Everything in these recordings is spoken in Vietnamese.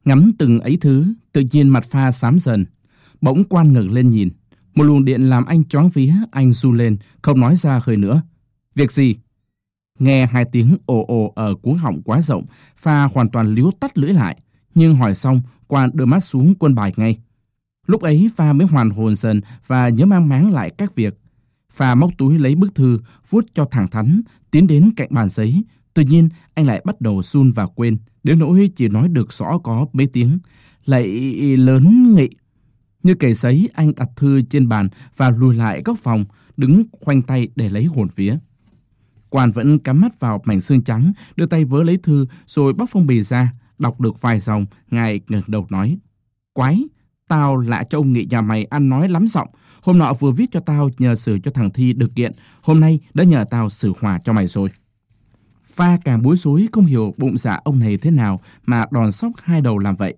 Ngắm từng ấy thứ, tự nhiên mặt Pha xám dần. Bỗng Quan ngẩng lên nhìn. Một luồng điện làm anh choáng vía, anh run lên, không nói ra hơi nữa. Việc gì? Nghe hai tiếng ồ ồ ở cuống họng quá rộng, Pha hoàn toàn líu tắt lưỡi lại. Nhưng hỏi xong, Quan đưa mắt xuống quân bài ngay. Lúc ấy Pha mới hoàn hồn dần và nhớ mang máng lại các việc. Pha móc túi lấy bức thư, vuốt cho thẳng thắn, tiến đến cạnh bàn giấy. Tuy nhiên, anh lại bắt đầu run và quên, đến nỗi chỉ nói được rõ có mấy tiếng. Lại lớn nghị. Như cầy sấy, anh đặt thư trên bàn và lùi lại góc phòng, đứng khoanh tay để lấy hồn vía. Quan vẫn cắm mắt vào mảnh xương trắng, đưa tay vớ lấy thư rồi bóc phong bì ra, đọc được vài dòng, ngài ngẩng đầu nói: Quái, tao lạ cho ông nghị nhà mày ăn nói lắm giọng. Hôm nọ vừa viết cho tao nhờ xử cho thằng Thi được kiện, hôm nay đã nhờ tao xử hòa cho mày rồi. Pha càng bối rối không hiểu bụng dạ ông này thế nào mà đòn sóc hai đầu làm vậy.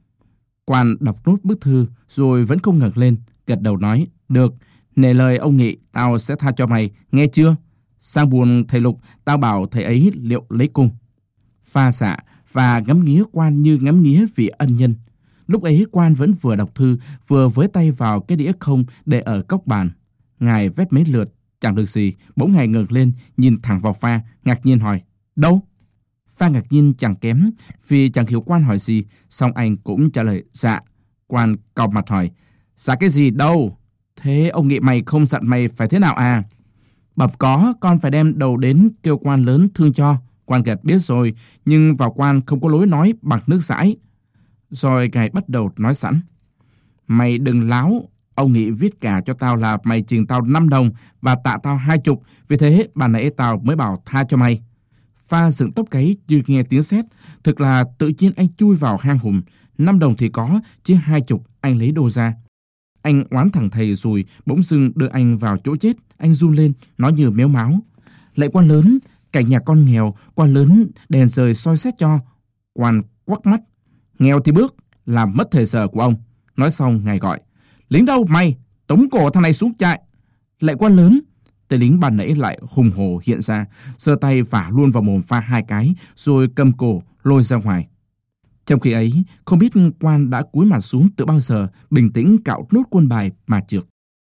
Quan đọc nốt bức thư rồi vẫn không ngẩng lên, gật đầu nói: Được, nể lời ông nghị, tao sẽ tha cho mày, nghe chưa? Sang buồn thầy Lục, tao bảo thầy ấy liệu lấy cung. Pha dạ và ngắm nghía Quan như ngắm nghía vị ân nhân. Lúc ấy Quan vẫn vừa đọc thư, vừa với tay vào cái đĩa không để ở góc bàn. Ngài vét mấy lượt, chẳng được gì, bỗng ngài ngẩng lên, nhìn thẳng vào Pha, ngạc nhiên hỏi: Đâu? Pha ngạc nhiên chẳng kém, vì chẳng hiểu Quan hỏi gì, xong anh cũng trả lời dạ. Quan cau mặt hỏi: Dạ cái gì đâu? Thế ông nghị mày không dặn mày phải thế nào à? Bẩm có, con phải đem đầu đến kêu quan lớn thương cho. Quan gật biết rồi, nhưng vào quan không có lối nói bằng nước dãi. Rồi ngài bắt đầu nói sẵn: Mày đừng láo, ông nghị viết cả cho tao là mày chừng tao 5 đồng và tạ tao 20, vì thế bà nãy tao mới bảo tha cho mày. Pha dựng tóc gáy như nghe tiếng sét, thực là tự nhiên anh chui vào hang hùm. 5 đồng thì có, chứ 20 anh lấy đồ ra. Anh oán thằng thầy rồi bỗng dưng đưa anh vào chỗ chết. Anh run lên, nói như méo máu: Lạy quan lớn, cảnh nhà con nghèo, quan lớn đèn rời soi xét cho. Quan quắc mắt: Nghèo thì bước, làm mất thời giờ của ông. Nói xong ngài gọi: Lính đâu mày, tống cổ thằng này xuống trại. Lạy quan lớn. Tên lính ban nãy lại hùng hổ hiện ra, giơ tay vả luôn vào mồm Pha 2 cái, rồi cầm cổ lôi ra ngoài. Trong khi ấy, không biết Quan đã cúi mặt xuống từ bao giờ, bình tĩnh cạo nốt quân bài mà trượt.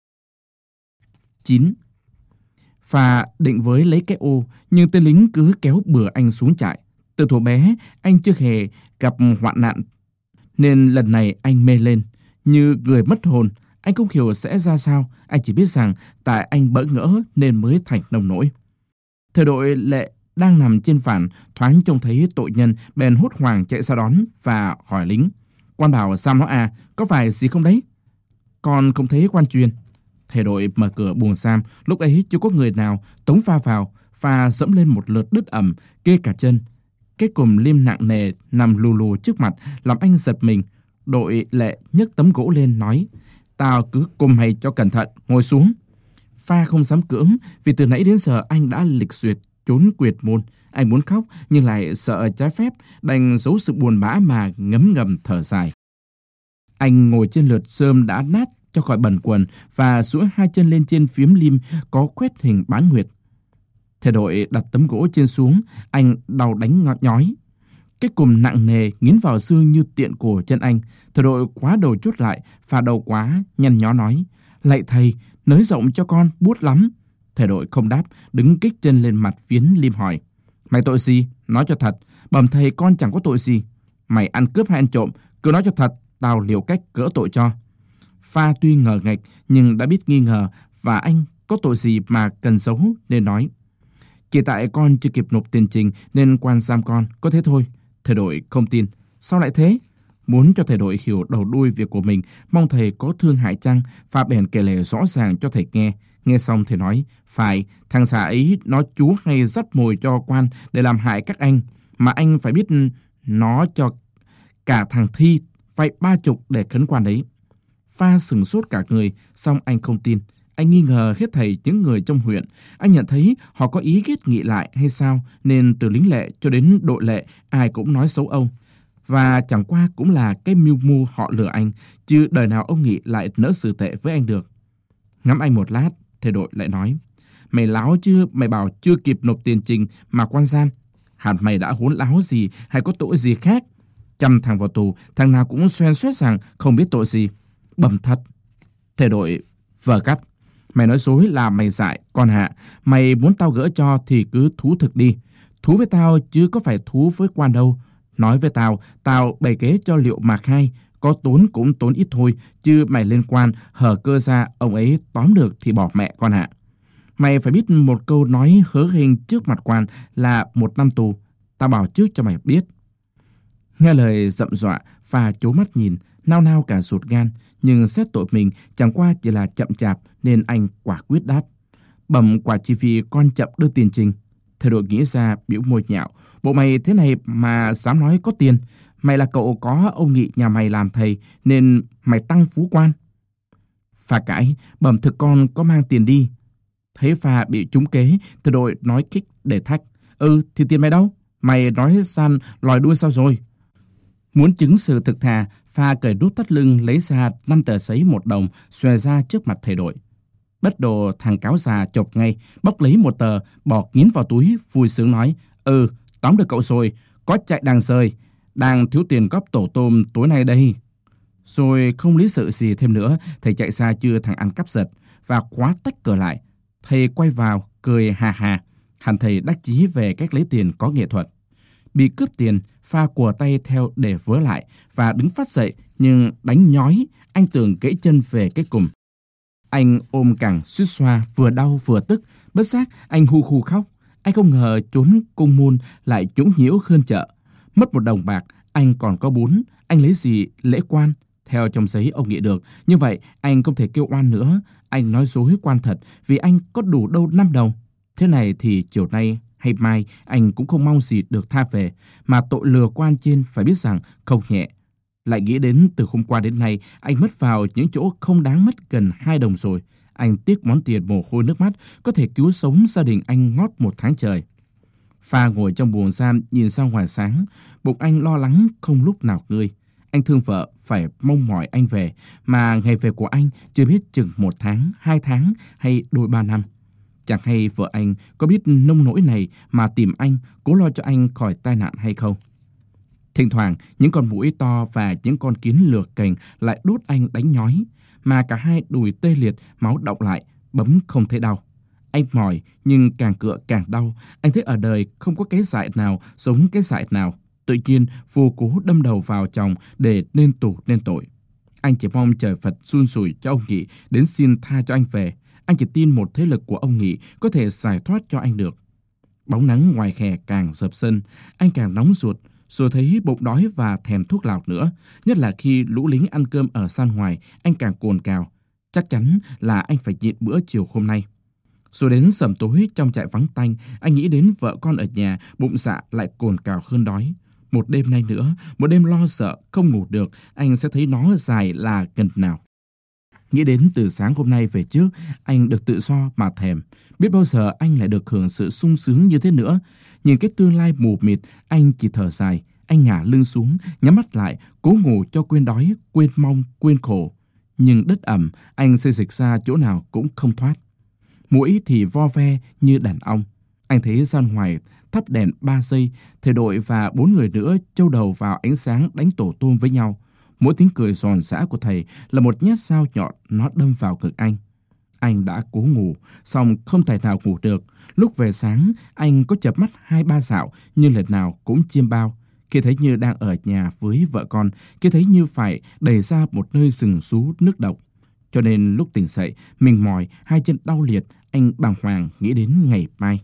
9. Pha định với lấy cái ô, nhưng tên lính cứ kéo bừa anh xuống trại. Từ thuở bé, anh chưa hề gặp hoạn nạn, nên lần này anh mê lên, như người mất hồn. Anh không hiểu sẽ ra sao, anh chỉ biết rằng tại anh bỡ ngỡ nên mới thành nông nỗi. Thời đội Lệ đang nằm trên phản, thoáng trông thấy tội nhân, bèn hốt hoảng chạy ra đón và hỏi lính: Quan bảo sao nó à, có phải gì không đấy? Con không thấy quan truyền. Thầy đội mở cửa buồng giam, lúc ấy chưa có người nào, tống Pha vào. Pha dẫm lên một lượt đứt ẩm, ghê cả chân. Cái cùm lim nặng nề nằm lù lù trước mặt, làm anh giật mình. Đội Lệ nhấc tấm gỗ lên nói: Tao cứ cùm mày cho cẩn thận, ngồi xuống. Pha không dám cưỡng, vì từ nãy đến giờ anh đã lịch duyệt trốn quyệt môn. Anh muốn khóc nhưng lại sợ trái phép, đành giấu sự buồn bã mà ngấm ngầm thở dài. Anh ngồi trên lượt rơm đã nát cho khỏi bẩn quần và duỗi 2 chân lên trên phiếm lim có khoét hình bán nguyệt. Thầy đội đặt tấm gỗ trên xuống, anh đau đánh ngọt nhói. Cái cùm nặng nề nghiến vào xương như tiện của chân anh. Thầy đội quá đầu chốt lại, phà đầu quá, nhăn nhó nói: Lạy thầy, nới rộng cho con, buốt lắm. Thầy đội không đáp, đứng kích chân lên mặt phiến lim hỏi: Mày tội gì? Nói cho thật. Bẩm thầy, con chẳng có tội gì. Mày ăn cướp hay ăn trộm? Cứ nói cho thật, tao liệu cách gỡ tội cho. Pha tuy ngờ nghệch nhưng đã biết nghi ngờ, và anh có tội gì mà cần giấu nên nói: Chỉ tại con chưa kịp nộp tiền trình nên quan giam con, có thế thôi. Thầy đội không tin. Sao lại thế? Muốn cho thầy đội hiểu đầu đuôi việc của mình, mong thầy có thương hại chăng, Pha bèn kể lể rõ ràng cho thầy nghe. Nghe xong thầy nói: Phải, thằng xã ấy nó chú hay dắt mồi cho quan để làm hại các anh, mà anh phải biết nó cho cả thằng Thi vay 30 để khấn quan đấy. Pha sửng sốt cả người, xong anh không tin. Anh nghi ngờ hết thầy những người trong huyện. Anh nhận thấy họ có ý ghét nghị lại hay sao, nên từ lính Lệ cho đến đội Lệ ai cũng nói xấu ông. Và chẳng qua cũng là cái mưu mô họ lừa anh, chứ đời nào ông Nghị lại nỡ xử tệ với anh được. Ngắm anh một lát, thầy đội lại nói: Mày láo chứ, mày bảo chưa kịp nộp tiền trình mà quan giam. Hẳn mày đã hỗn láo gì hay có tội gì khác. Trăm thằng vào tù, thằng nào cũng xoen xoét rằng không biết tội gì. Bầm thật. Thầy đội vờ gắt. Mày nói dối là mày dại, con Hạ. Mày muốn tao gỡ cho thì cứ thú thực đi. Thú với tao chứ có phải thú với quan đâu. Nói với tao, tao bày kế cho Liệu mà khai. Có tốn cũng tốn ít thôi, chứ mày lên quan, hở cơ ra, ông ấy tóm được thì bỏ mẹ con Hạ. Mày phải biết một câu nói hớ hình trước mặt quan là 1 năm tù. Tao bảo trước cho mày biết. Nghe lời dậm dọa, Pha trố mắt nhìn, nao nao cả ruột gan. Nhưng xét tội mình chẳng qua chỉ là chậm chạp nên anh quả quyết đáp. Bẩm quả chỉ vì con chậm đưa tiền trình. Thầy đội nghĩ ra biểu môi nhạo. Bộ mày thế này mà dám nói có tiền. Mày là cậu có ông Nghị nhà mày làm thầy nên mày tăng phú quan. Pha cãi, bẩm thực con có mang tiền đi. Thấy Pha bị trúng kế, thầy đội nói kích để thách. Thì tiền mày đâu? Mày nói săn lòi đuôi sao rồi? Muốn chứng sự thực thà, Pha cởi nút thắt lưng lấy ra 5 tờ giấy 1 đồng xòe ra trước mặt thầy đội. Bất đồ thằng cáo già chộp ngay, bóc lấy 1 tờ, bỏ nghiến vào túi, vui sướng nói. Tóm được cậu rồi, có chạy đàng rời, đang thiếu tiền góp tổ tôm tối nay đây. Rồi không lý sự gì thêm nữa, thầy chạy ra chưa thằng ăn cắp giật và khóa tách cửa lại. Thầy quay vào, cười hà hà. Hẳn thầy đắc chí về cách lấy tiền có nghệ thuật. Bị cướp tiền, Pha quờ tay theo để vớ lại và đứng phát dậy, nhưng đánh nhói, anh Tường gãy chân về cái cùm. Anh ôm cẳng suýt xoa, vừa đau vừa tức, bất giác anh hu hu khóc. Anh không ngờ trốn cung môn lại nhũng nhiễu hơn chợ. Mất 1 đồng bạc, anh còn có 4, anh lấy gì lễ quan? Theo trong giấy ông Nghị được, như vậy anh không thể kêu oan nữa. Anh nói dối quan thật vì anh có đủ đâu 5 đồng. Thế này thì chiều nay hay mai anh cũng không mong gì được tha về, mà tội lừa quan trên phải biết rằng không nhẹ. Lại nghĩ đến từ hôm qua đến nay anh mất vào những chỗ không đáng mất gần 2 đồng rồi. Anh tiếc món tiền mồ hôi nước mắt có thể cứu sống gia đình anh ngót 1 tháng trời. Pha ngồi trong buồng giam nhìn ra ngoài sáng, bụng anh lo lắng không lúc nào ngơi. Anh thương vợ phải mong mỏi anh về, mà ngày về của anh chưa biết chừng 1 tháng, 2 tháng hay đôi 3 năm. Chẳng hay vợ anh có biết nông nỗi này mà tìm anh, cố lo cho anh khỏi tai nạn hay không. Thỉnh thoảng, những con muỗi to và những con kiến lược cành lại đốt anh đánh nhói, mà cả hai đùi tê liệt, máu đọng lại, bấm không thấy đau. Anh mỏi, nhưng càng cựa càng đau. Anh thấy ở đời không có cái dại nào giống cái dại nào. Tự nhiên, vô cố đâm đầu vào chồng để nên tù nên tội. Anh chỉ mong trời Phật xun xủi cho ông Nghị đến xin tha cho anh về. Anh chỉ tin một thế lực của ông Nghị có thể giải thoát cho anh được. Bóng nắng ngoài hè càng dập sân, anh càng nóng ruột, rồi thấy bụng đói và thèm thuốc lào nữa. Nhất là khi lũ lính ăn cơm ở gian ngoài, anh càng cồn cào. Chắc chắn là anh phải nhịn bữa chiều hôm nay. Rồi đến sẩm tối trong trại vắng tanh, anh nghĩ đến vợ con ở nhà, bụng dạ lại cồn cào hơn đói. Một đêm nay nữa, một đêm lo sợ, không ngủ được, anh sẽ thấy nó dài là gần nào. Nghĩ đến từ sáng hôm nay về trước, anh được tự do mà thèm. Biết bao giờ anh lại được hưởng sự sung sướng như thế nữa. Nhìn cái tương lai mù mịt, anh chỉ thở dài. Anh ngả lưng xuống, nhắm mắt lại, cố ngủ cho quên đói, quên mong, quên khổ. Nhưng đất ẩm, anh xây dịch ra chỗ nào cũng không thoát. Muỗi thì vo ve như đàn ong. Anh thấy ra ngoài thắp đèn 3 giây, thầy đội và 4 người nữa châu đầu vào ánh sáng đánh tổ tôm với nhau. Mỗi tiếng cười giòn giã của thầy là một nhát dao nhọn nó đâm vào ngực anh. Anh đã cố ngủ, song không thể nào ngủ được. Lúc về sáng, anh có chợp mắt 2-3 dạo, nhưng lần nào cũng chiêm bao. Khi thấy như đang ở nhà với vợ con, khi thấy như phải đẩy ra một nơi rừng rú nước độc. Cho nên lúc tỉnh dậy, mình mỏi, 2 chân đau liệt, anh bàng hoàng nghĩ đến ngày mai.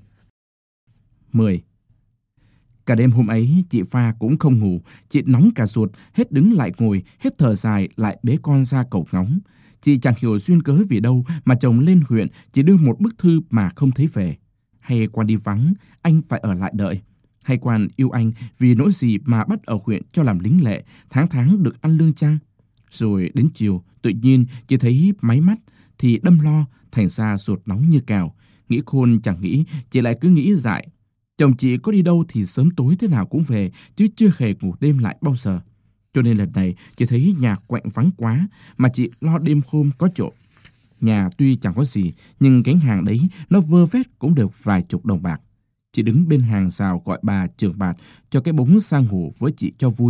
10. Cả đêm hôm ấy, chị Pha cũng không ngủ, chị nóng cả ruột, hết đứng lại ngồi, hết thở dài lại bế con ra cầu ngóng. Chị chẳng hiểu duyên cớ vì đâu mà chồng lên huyện chỉ đưa một bức thư mà không thấy về. Hay quan đi vắng, anh phải ở lại đợi. Hay quan yêu anh vì nỗi gì mà bắt ở huyện cho làm lính lệ, tháng tháng được ăn lương chăng? Rồi đến chiều, tự nhiên chị thấy máy mắt thì đâm lo, thành ra ruột nóng như cào. Nghĩ khôn chẳng nghĩ, chị lại cứ nghĩ dại. Chồng chị có đi đâu thì sớm tối thế nào cũng về, chứ chưa hề ngủ đêm lại bao giờ. Cho nên lần này chị thấy nhà quạnh vắng quá, mà chị lo đêm hôm có trộm. Nhà tuy chẳng có gì, nhưng gánh hàng đấy nó vơ vét cũng được vài chục đồng bạc. Chị đứng bên hàng rào gọi bà trưởng bạt cho cái bóng sang ngủ với chị cho vui.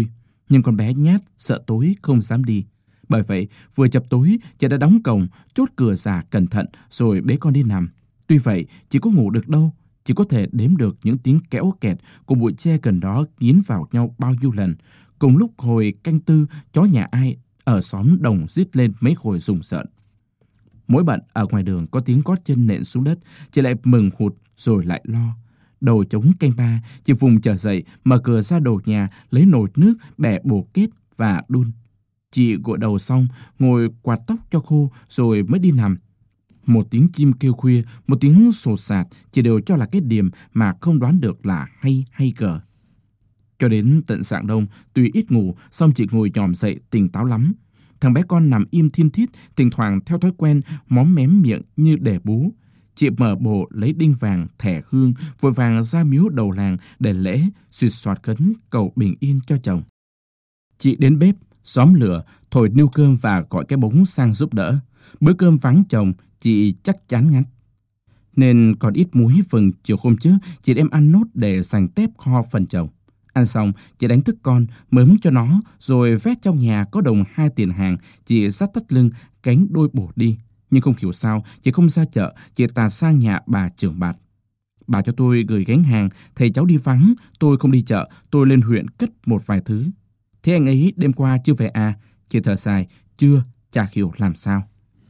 Nhưng con bé nhát, sợ tối, không dám đi. Bởi vậy, vừa chập tối, chị đã đóng cổng, chốt cửa giả cẩn thận, rồi bế con đi nằm. Tuy vậy, chỉ có ngủ được đâu, chỉ có thể đếm được những tiếng kéo kẹt của bụi tre gần đó nghiến vào nhau bao nhiêu lần. Cùng lúc hồi canh tư, chó nhà ai ở xóm đồng rít lên mấy hồi rùng rợn. Mỗi bận ở ngoài đường có tiếng gót chân nện xuống đất, chị lại mừng hụt rồi lại lo. Đầu trống canh ba, chị vùng trở dậy, mở cửa ra đầu nhà, lấy nồi nước, bẻ bồ kết và đun. Chị gội đầu xong, ngồi quạt tóc cho khô rồi mới đi nằm. Một tiếng chim kêu khuya, một tiếng sột sạt, chị đều cho là cái điểm mà không đoán được là hay gở. Cho đến tận rạng đông, tuy ít ngủ, song chị ngồi nhòm dậy tỉnh táo lắm. Thằng bé con nằm im thiên thít, thỉnh thoảng theo thói quen móm mém miệng như để bú. Chị mở bộ lấy đinh vàng, thẻ hương, vội vàng ra miếu đầu làng để lễ, suýt soạt khấn cầu bình yên cho chồng. Chị đến bếp, xóm lửa, thổi niêu cơm và gọi cái bóng sang giúp đỡ. Bữa cơm vắng chồng, chị chắc chán ngắt. Nên còn ít muối phần chiều hôm trước, chị đem ăn nốt để dành tép kho phần chồng. Ăn xong, chị đánh thức con, mớm cho nó, rồi vét trong nhà có đồng 2 tiền hàng, chị dắt thắt lưng, gánh đôi bổ đi. Nhưng không hiểu sao, chị không ra chợ, chị tạt sang nhà bà trưởng bạt. Bà cho tôi gửi gánh hàng, thầy cháu đi vắng, tôi không đi chợ, tôi lên huyện cất một vài thứ. Thế anh ấy đêm qua chưa về à? Chị thở dài, chưa, chả hiểu làm sao.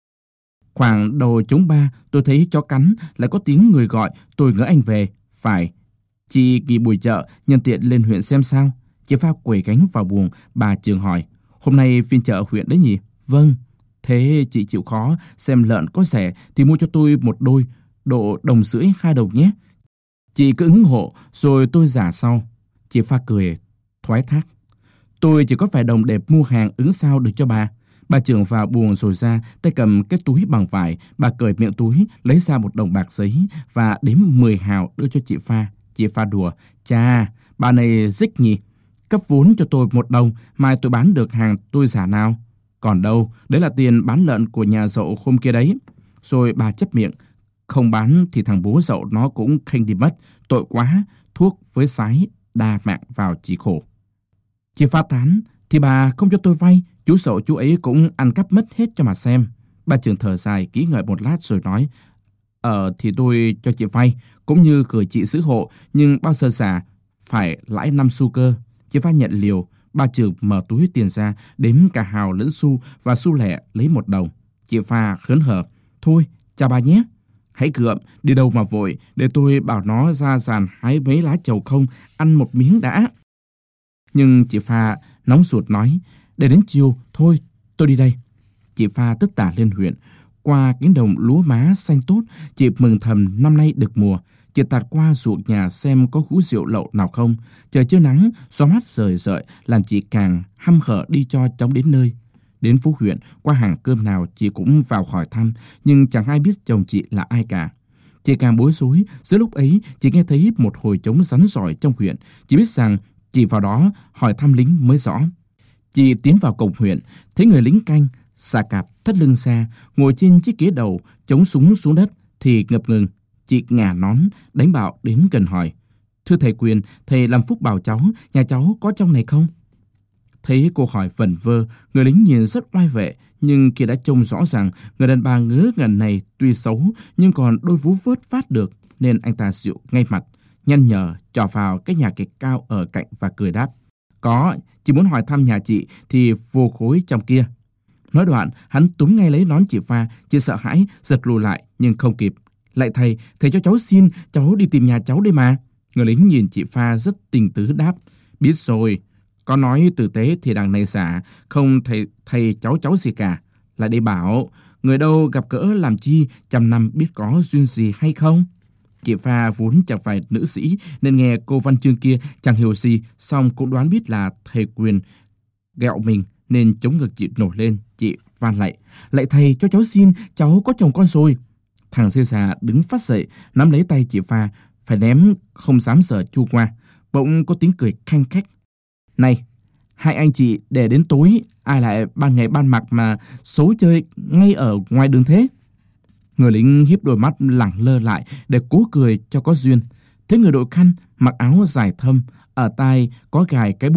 Khoảng đầu trống 3, tôi thấy chó cắn, lại có tiếng người gọi, tôi ngỡ anh về. Phải, chị nghỉ buổi chợ, nhân tiện lên huyện xem sao. Chị pha quẩy gánh vào buồng, bà Trường hỏi, hôm nay phiên chợ huyện đấy nhỉ? Vâng. Thế chị chịu khó, xem lợn có rẻ thì mua cho tôi một đôi, độ 1,5 đồng 2 đồng nhé. Chị cứ ủng hộ, rồi tôi giả sau. Chị pha cười, thoái thác. Tôi chỉ có vài đồng để mua hàng ứng sao được cho bà. Bà Trường vào buồng rồi ra, tay cầm cái túi bằng vải, bà cởi miệng túi, lấy ra 1 đồng bạc giấy và đếm 10 hào đưa cho chị pha. Chị pha đùa, chà, bà này rích nhỉ, cấp vốn cho tôi 1 đồng, mai tôi bán được hàng tôi giả nào. Còn đâu, đấy là tiền bán lợn của nhà dậu hôm kia đấy. Rồi bà chép miệng, không bán thì thằng bố dậu nó cũng khênh đi mất, tội quá, thuốc với sái, đa mạng vào chỉ khổ. Chị pha tán, thì bà không cho tôi vay, chú dậu chú ấy cũng ăn cắp mất hết cho mà xem. Bà Trường thở dài, kỹ ngợi một lát rồi nói, thì tôi cho chị vay, cũng như gửi chị giữ hộ, nhưng bao giờ xả, phải lãi 5 xu cơ. Chị pha nhận liều. Bà Trường mở túi tiền ra, đếm cả hào lẫn xu và xu lẻ lấy 1 đồng. Chị pha khớn hở, thôi, chào bà nhé. Hãy gượm, đi đâu mà vội, để tôi bảo nó ra giàn hái mấy lá trầu không, ăn một miếng đã. Nhưng chị pha nóng ruột nói, để đến chiều, thôi, tôi đi đây. Chị pha tức tả lên huyện. Qua cánh đồng lúa má xanh tốt, chị mừng thầm năm nay được mùa. Chị tạt qua ruộng nhà xem có hũ rượu lậu nào không. Trời chưa nắng, gió mát rời rợi, làm chị càng hăm hở đi cho chóng đến nơi. Đến phố huyện, qua hàng cơm nào chị cũng vào hỏi thăm, nhưng chẳng ai biết chồng chị là ai cả. Chị càng bối rối, giữa lúc ấy chị nghe thấy một hồi trống rắn rỏi trong huyện. Chị biết rằng chị vào đó hỏi thăm lính mới rõ. Chị tiến vào cổng huyện, thấy người lính canh, xà cạp, thắt lưng xa, ngồi trên chiếc ghế đầu, chống súng xuống đất, thì ngập ngừng. Chị ngả nón, đánh bạo đến gần hỏi, thưa thầy Quyền, thầy làm phúc bảo cháu, nhà cháu có trong này không? Thấy cô hỏi vẩn vơ, người lính nhìn rất oai vệ, nhưng kia đã trông rõ ràng người đàn bà ngớ ngẩn này tuy xấu, nhưng còn đôi vú vớt phát được, nên anh ta dịu ngay mặt, nhăn nhở trò vào cái nhà kịch cao ở cạnh và cười đáp, có, chỉ muốn hỏi thăm nhà chị thì vô khối trong kia. Nói đoạn, hắn túm ngay lấy nón chị pha, chị sợ hãi, giật lùi lại, nhưng không kịp. Lại thầy cho cháu xin, cháu đi tìm nhà cháu đây mà. Người lính nhìn chị pha rất tình tứ đáp, biết rồi, có nói tử tế thì đằng này xả, không thầy cháu gì cả. Lại đây bảo, người đâu gặp gỡ làm chi, 100 năm biết có duyên gì hay không? Chị pha vốn chẳng phải nữ sĩ, nên nghe cô văn chương kia chẳng hiểu gì, song cũng đoán biết là thầy Quyền ghẹo mình, nên chống ngực chị nổi lên. Chị van lạy thầy cho cháu xin, cháu có chồng con rồi. Thằng xê xà đứng phát dậy, nắm lấy tay chị pha, phải ném không dám sợ chu qua. Bỗng có tiếng cười khanh khách. Này, hai anh chị để đến tối, ai lại ban ngày ban mặt mà xấu chơi ngay ở ngoài đường thế? Người lính híp đôi mắt lẳng lơ lại để cố cười cho có duyên. Thấy người đội khăn, mặc áo dài thâm, ở tai có gài cái bút,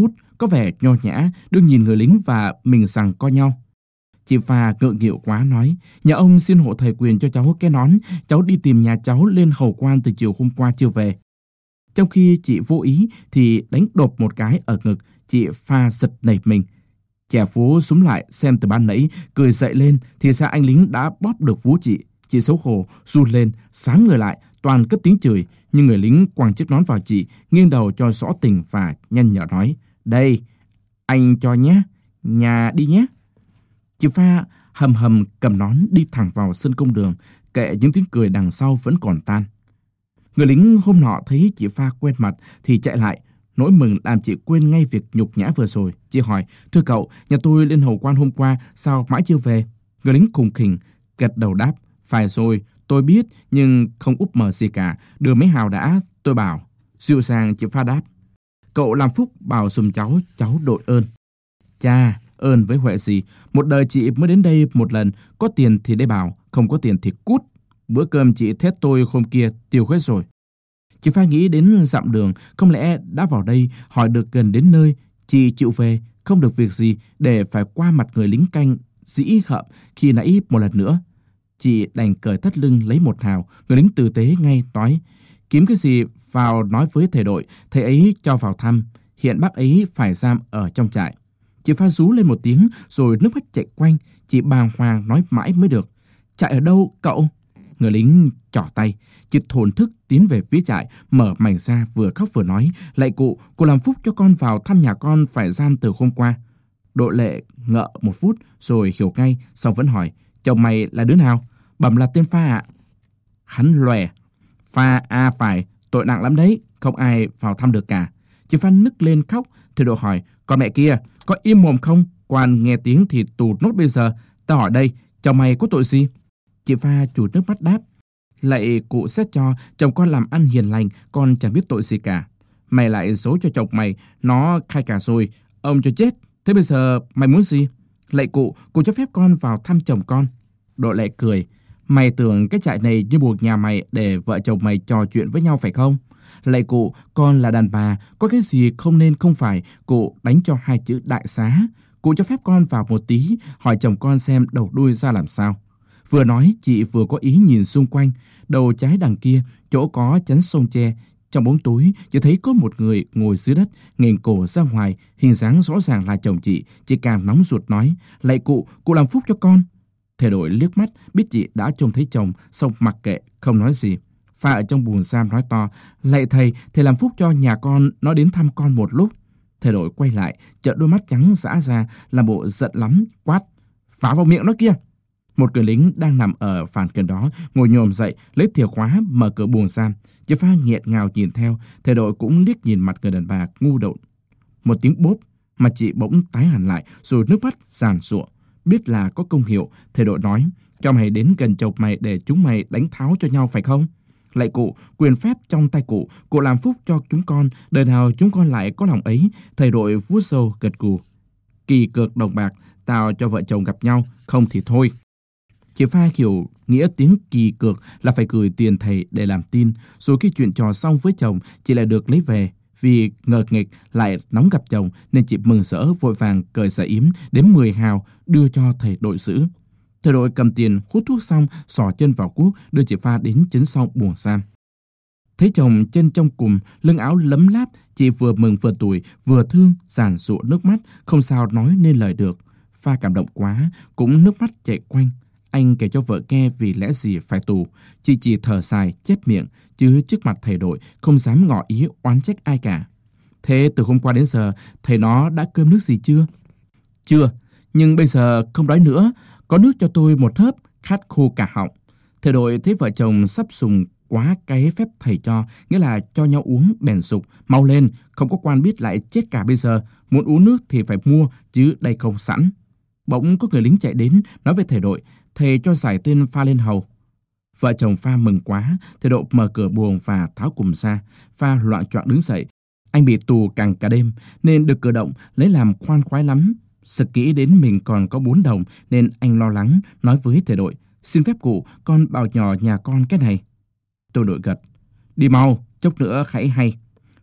có vẻ nho nhã, đương nhìn người lính và mình rằng co nhau. Chị Pha ngượng nghịu quá nói, nhà ông xin hộ thầy quyền cho cháu cái nón, cháu đi tìm nhà cháu lên hầu quan từ chiều hôm qua chưa về. Trong khi chị vô ý thì đánh đột một cái ở ngực, chị Pha giật nảy mình. Trẻ phố xúm lại xem từ ban nãy, cười dậy lên thì ra anh lính đã bóp được vú chị. Chị xấu hổ, run lên, sáng người lại, toàn cất tiếng chửi, nhưng người lính quàng chiếc nón vào chị, nghiêng đầu cho rõ tình và nhăn nhở nói, đây, anh cho nhé, nhà đi nhé. Chị Pha hầm hầm cầm nón đi thẳng vào sân công đường, kệ những tiếng cười đằng sau vẫn còn tan. Người lính hôm nọ thấy chị Pha quen mặt thì chạy lại, nỗi mừng làm chị quên ngay việc nhục nhã vừa rồi. Chị hỏi, thưa cậu, nhà tôi lên hầu quan hôm qua, sao mãi chưa về? Người lính khùng khỉnh, gật đầu đáp, phải rồi, tôi biết, nhưng không úp mở gì cả, đưa mấy hào đã, tôi bảo. Dịu dàng chị Pha đáp, cậu làm phúc bảo dùm cháu đội ơn. Cha, ơn với huệ gì, một đời chị mới đến đây một lần, có tiền thì đây bảo, không có tiền thì cút. Bữa cơm chị thét tôi hôm kia tiêu hết rồi. Chị Pha nghĩ đến dặm đường, không lẽ đã vào đây hỏi được gần đến nơi, chị chịu về, không được việc gì để phải qua mặt người lính canh dĩ khợm khi nãy một lần nữa. Chị đành cởi thắt lưng lấy một hào, người lính tử tế ngay nói, kiếm cái gì vào nói với thầy đội, thầy ấy cho vào thăm, hiện bác ấy phải giam ở trong trại. Chị Pha rú lên một tiếng rồi nước mắt chạy quanh, chị bàng hoàng nói mãi mới được, trại ở đâu cậu? Người lính trỏ tay, chị thổn thức tiến về phía trại, mở mảnh ra vừa khóc vừa nói, lạy cụ làm phúc cho con vào thăm nhà con phải giam từ hôm qua. Độ Lệ ngợ một phút rồi hiểu ngay, xong vẫn hỏi, chồng mày là đứa nào? Bẩm là tên Pha ạ. Hắn lòe, Pha à phải, tội nặng lắm đấy, không ai vào thăm được cả. Chị Pha nức lên khóc, thì Độ hỏi, con mẹ kia, có im mồm không? Quan nghe tiếng thì tù nốt bây giờ. Ta hỏi đây, chồng mày có tội gì? Chị Pha chùi nước mắt đáp, lạy cụ xét cho, chồng con làm ăn hiền lành, con chẳng biết tội gì cả. Mày lại giấu cho chồng mày, nó khai cả rồi, ông cho chết. Thế bây giờ mày muốn gì? Lạy cụ cho phép con vào thăm chồng con. Độ Lệ cười, mày tưởng cái trại này như buộc nhà mày để vợ chồng mày trò chuyện với nhau phải không? Lạy cụ, con là đàn bà, có cái gì không nên không phải, cụ đánh cho 2 chữ đại xá. Cụ cho phép con vào một tí, hỏi chồng con xem đầu đuôi ra làm sao. Vừa nói, chị vừa có ý nhìn xung quanh, đầu trái đằng kia, chỗ có chắn sông tre. Trong bóng tối, chỉ thấy có một người ngồi dưới đất, nghềnh cổ ra ngoài, hình dáng rõ ràng là chồng chị càng nóng ruột nói, lạy cụ làm phúc cho con. Thầy đội liếc mắt, biết chị đã trông thấy chồng, xong mặc kệ, không nói gì. Pha ở trong buồng giam nói to, lạy thầy làm phúc cho nhà con, nó đến thăm con một lúc. Thầy đội quay lại, trợn đôi mắt trắng dã ra, làm bộ giận lắm, quát, phá vào miệng nó kia. Một người lính đang nằm ở phản gần đó, ngồi nhổm dậy, lấy chìa khóa, mở cửa buồng giam. Chị Pha nghẹn ngào nhìn theo, thầy đội cũng liếc nhìn mặt người đàn bà ngu độn. Một tiếng bốp, mà chị bỗng tái hẳn lại, rồi nước mắt giàn giụa. Biết là có công hiệu, thầy đội nói, cho mày đến gần chồng mày để chúng mày đánh tháo cho nhau phải không? Lạy cụ, quyền phép trong tay cụ làm phúc cho chúng con, đời nào chúng con lại có lòng ấy. Thầy đội vuốt râu gật gù. Kỳ cược đồng bạc, tao cho vợ chồng gặp nhau, không thì thôi. Chị Pha hiểu nghĩa tiếng kỳ cược là phải gửi tiền thầy để làm tin, rồi khi chuyện trò xong với chồng, chị lại được lấy về. Vì ngờ nghịch lại nóng gặp chồng nên chị mừng rỡ vội vàng cởi sợi yếm đếm 10 hào đưa cho thầy đội giữ. Thầy đội cầm tiền hút thuốc xong, xỏ chân vào cuốc đưa chị Pha đến chấn sau buồng giam. Thấy chồng chân trong cùm, lưng áo lấm láp, chị vừa mừng vừa tủi, vừa thương, giàn giụa nước mắt, không sao nói nên lời được. Pha cảm động quá, cũng nước mắt chảy quanh. Anh kể cho vợ nghe vì lẽ gì phải tù. Chị chỉ thở dài, chép miệng, chứ trước mặt thầy đội không dám ngỏ ý oán trách ai cả. Thế từ hôm qua đến giờ, thầy nó đã cơm nước gì chưa? Chưa, nhưng bây giờ không đói nữa. Có nước cho tôi một hớp, khát khô cả họng. Thầy đội thấy vợ chồng sắp sùng quá cái phép thầy cho, nghĩa là cho nhau uống bèn sục. Mau lên, không có quan biết lại chết cả bây giờ. Muốn uống nước thì phải mua, chứ đây không sẵn. Bỗng có người lính chạy đến, nói với thầy đội, thầy cho giải tên Pha lên hầu. Vợ chồng Pha mừng quá, thầy đội mở cửa buồng và tháo cùm ra. Pha loạng choạng đứng dậy. Anh bị tù cẳng cả đêm, nên được cử động, lấy làm khoan khoái lắm. Sực nghĩ đến mình còn có 4 đồng, nên anh lo lắng, nói với thầy đội, xin phép cụ, con bảo nhỏ nhà con cái này. Tôi đội gật, đi mau, chốc nữa hãy hay.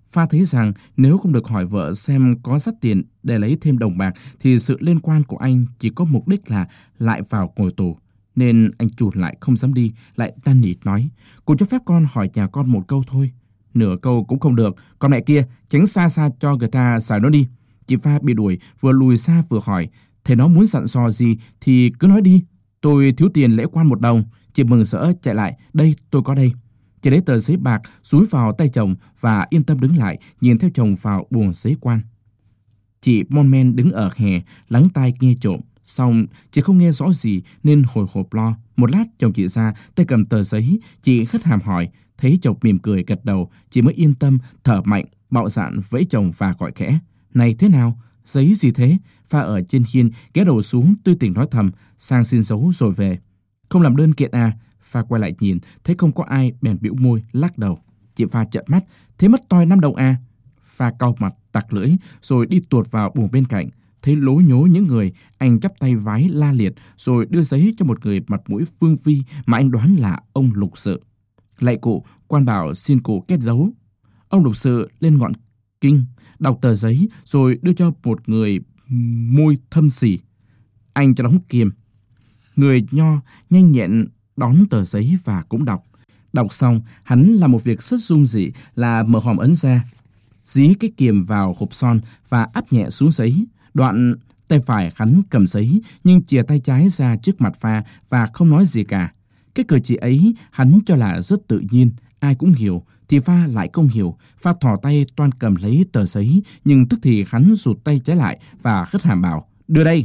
Pha thấy rằng nếu không được hỏi vợ xem có dắt tiền để lấy thêm đồng bạc thì sự liên quan của anh chỉ có mục đích là lại vào ngồi tù. Nên anh chụt lại không dám đi, lại năn nỉ nói: "Cô cho phép con hỏi nhà con một câu thôi." "Nửa câu cũng không được, con mẹ kia, tránh xa xa cho người ta xài nó đi." Chị Pha bị đuổi, vừa lùi xa vừa hỏi: "Thế nó muốn dặn dò gì thì cứ nói đi. Tôi thiếu tiền lễ quan 1 đồng." Chị mừng rỡ chạy lại: "Đây, tôi có đây." Chị lấy tờ giấy bạc dúi vào tay chồng và yên tâm đứng lại nhìn theo chồng vào buồng giấy quan. Chị mon men đứng ở hè lắng tai nghe trộm, xong chị không nghe rõ gì nên hồi hộp lo. Một lát chồng chị ra, tay cầm tờ giấy. Chị hất hàm hỏi, thấy chồng mỉm cười gật đầu, chị mới yên tâm thở mạnh, bạo dạn vẫy chồng và gọi khẽ: "Này, thế nào? Giấy gì thế?" Pha ở trên hiên ghé đầu xuống tươi tỉnh nói thầm: "Sang xin dấu rồi về." "Không làm đơn kiện à?" Pha quay lại nhìn, thấy không có ai bèn bĩu môi lắc đầu. Chị Pha trợn mắt: "Thế mất toi 5 đồng à?" Pha cau mặt tặc lưỡi rồi đi tuột vào buồng bên cạnh. Thấy lố nhố những người, anh chắp tay vái la liệt rồi đưa giấy cho một người mặt mũi phương phi mà anh đoán là ông lục sự. "Lạy cụ, quan bảo xin cụ kết dấu." Ông lục sự lên ngọn kinh, đọc tờ giấy rồi đưa cho một người môi thâm sỉ. Anh cho đóng kiềm. Người nho nhanh nhẹn đón tờ giấy và cũng đọc. Đọc xong, hắn làm một việc rất dung dị là mở hòm ấn ra, dí cái kiềm vào hộp son và áp nhẹ xuống giấy. Đoạn tay phải hắn cầm giấy nhưng chìa tay trái ra trước mặt Pha và không nói gì cả. Cái cử chỉ ấy hắn cho là rất tự nhiên, ai cũng hiểu, thì Pha lại không hiểu. Pha thò tay toan cầm lấy tờ giấy, nhưng tức thì hắn rụt tay trái lại và hất hàm bảo: "Đưa đây."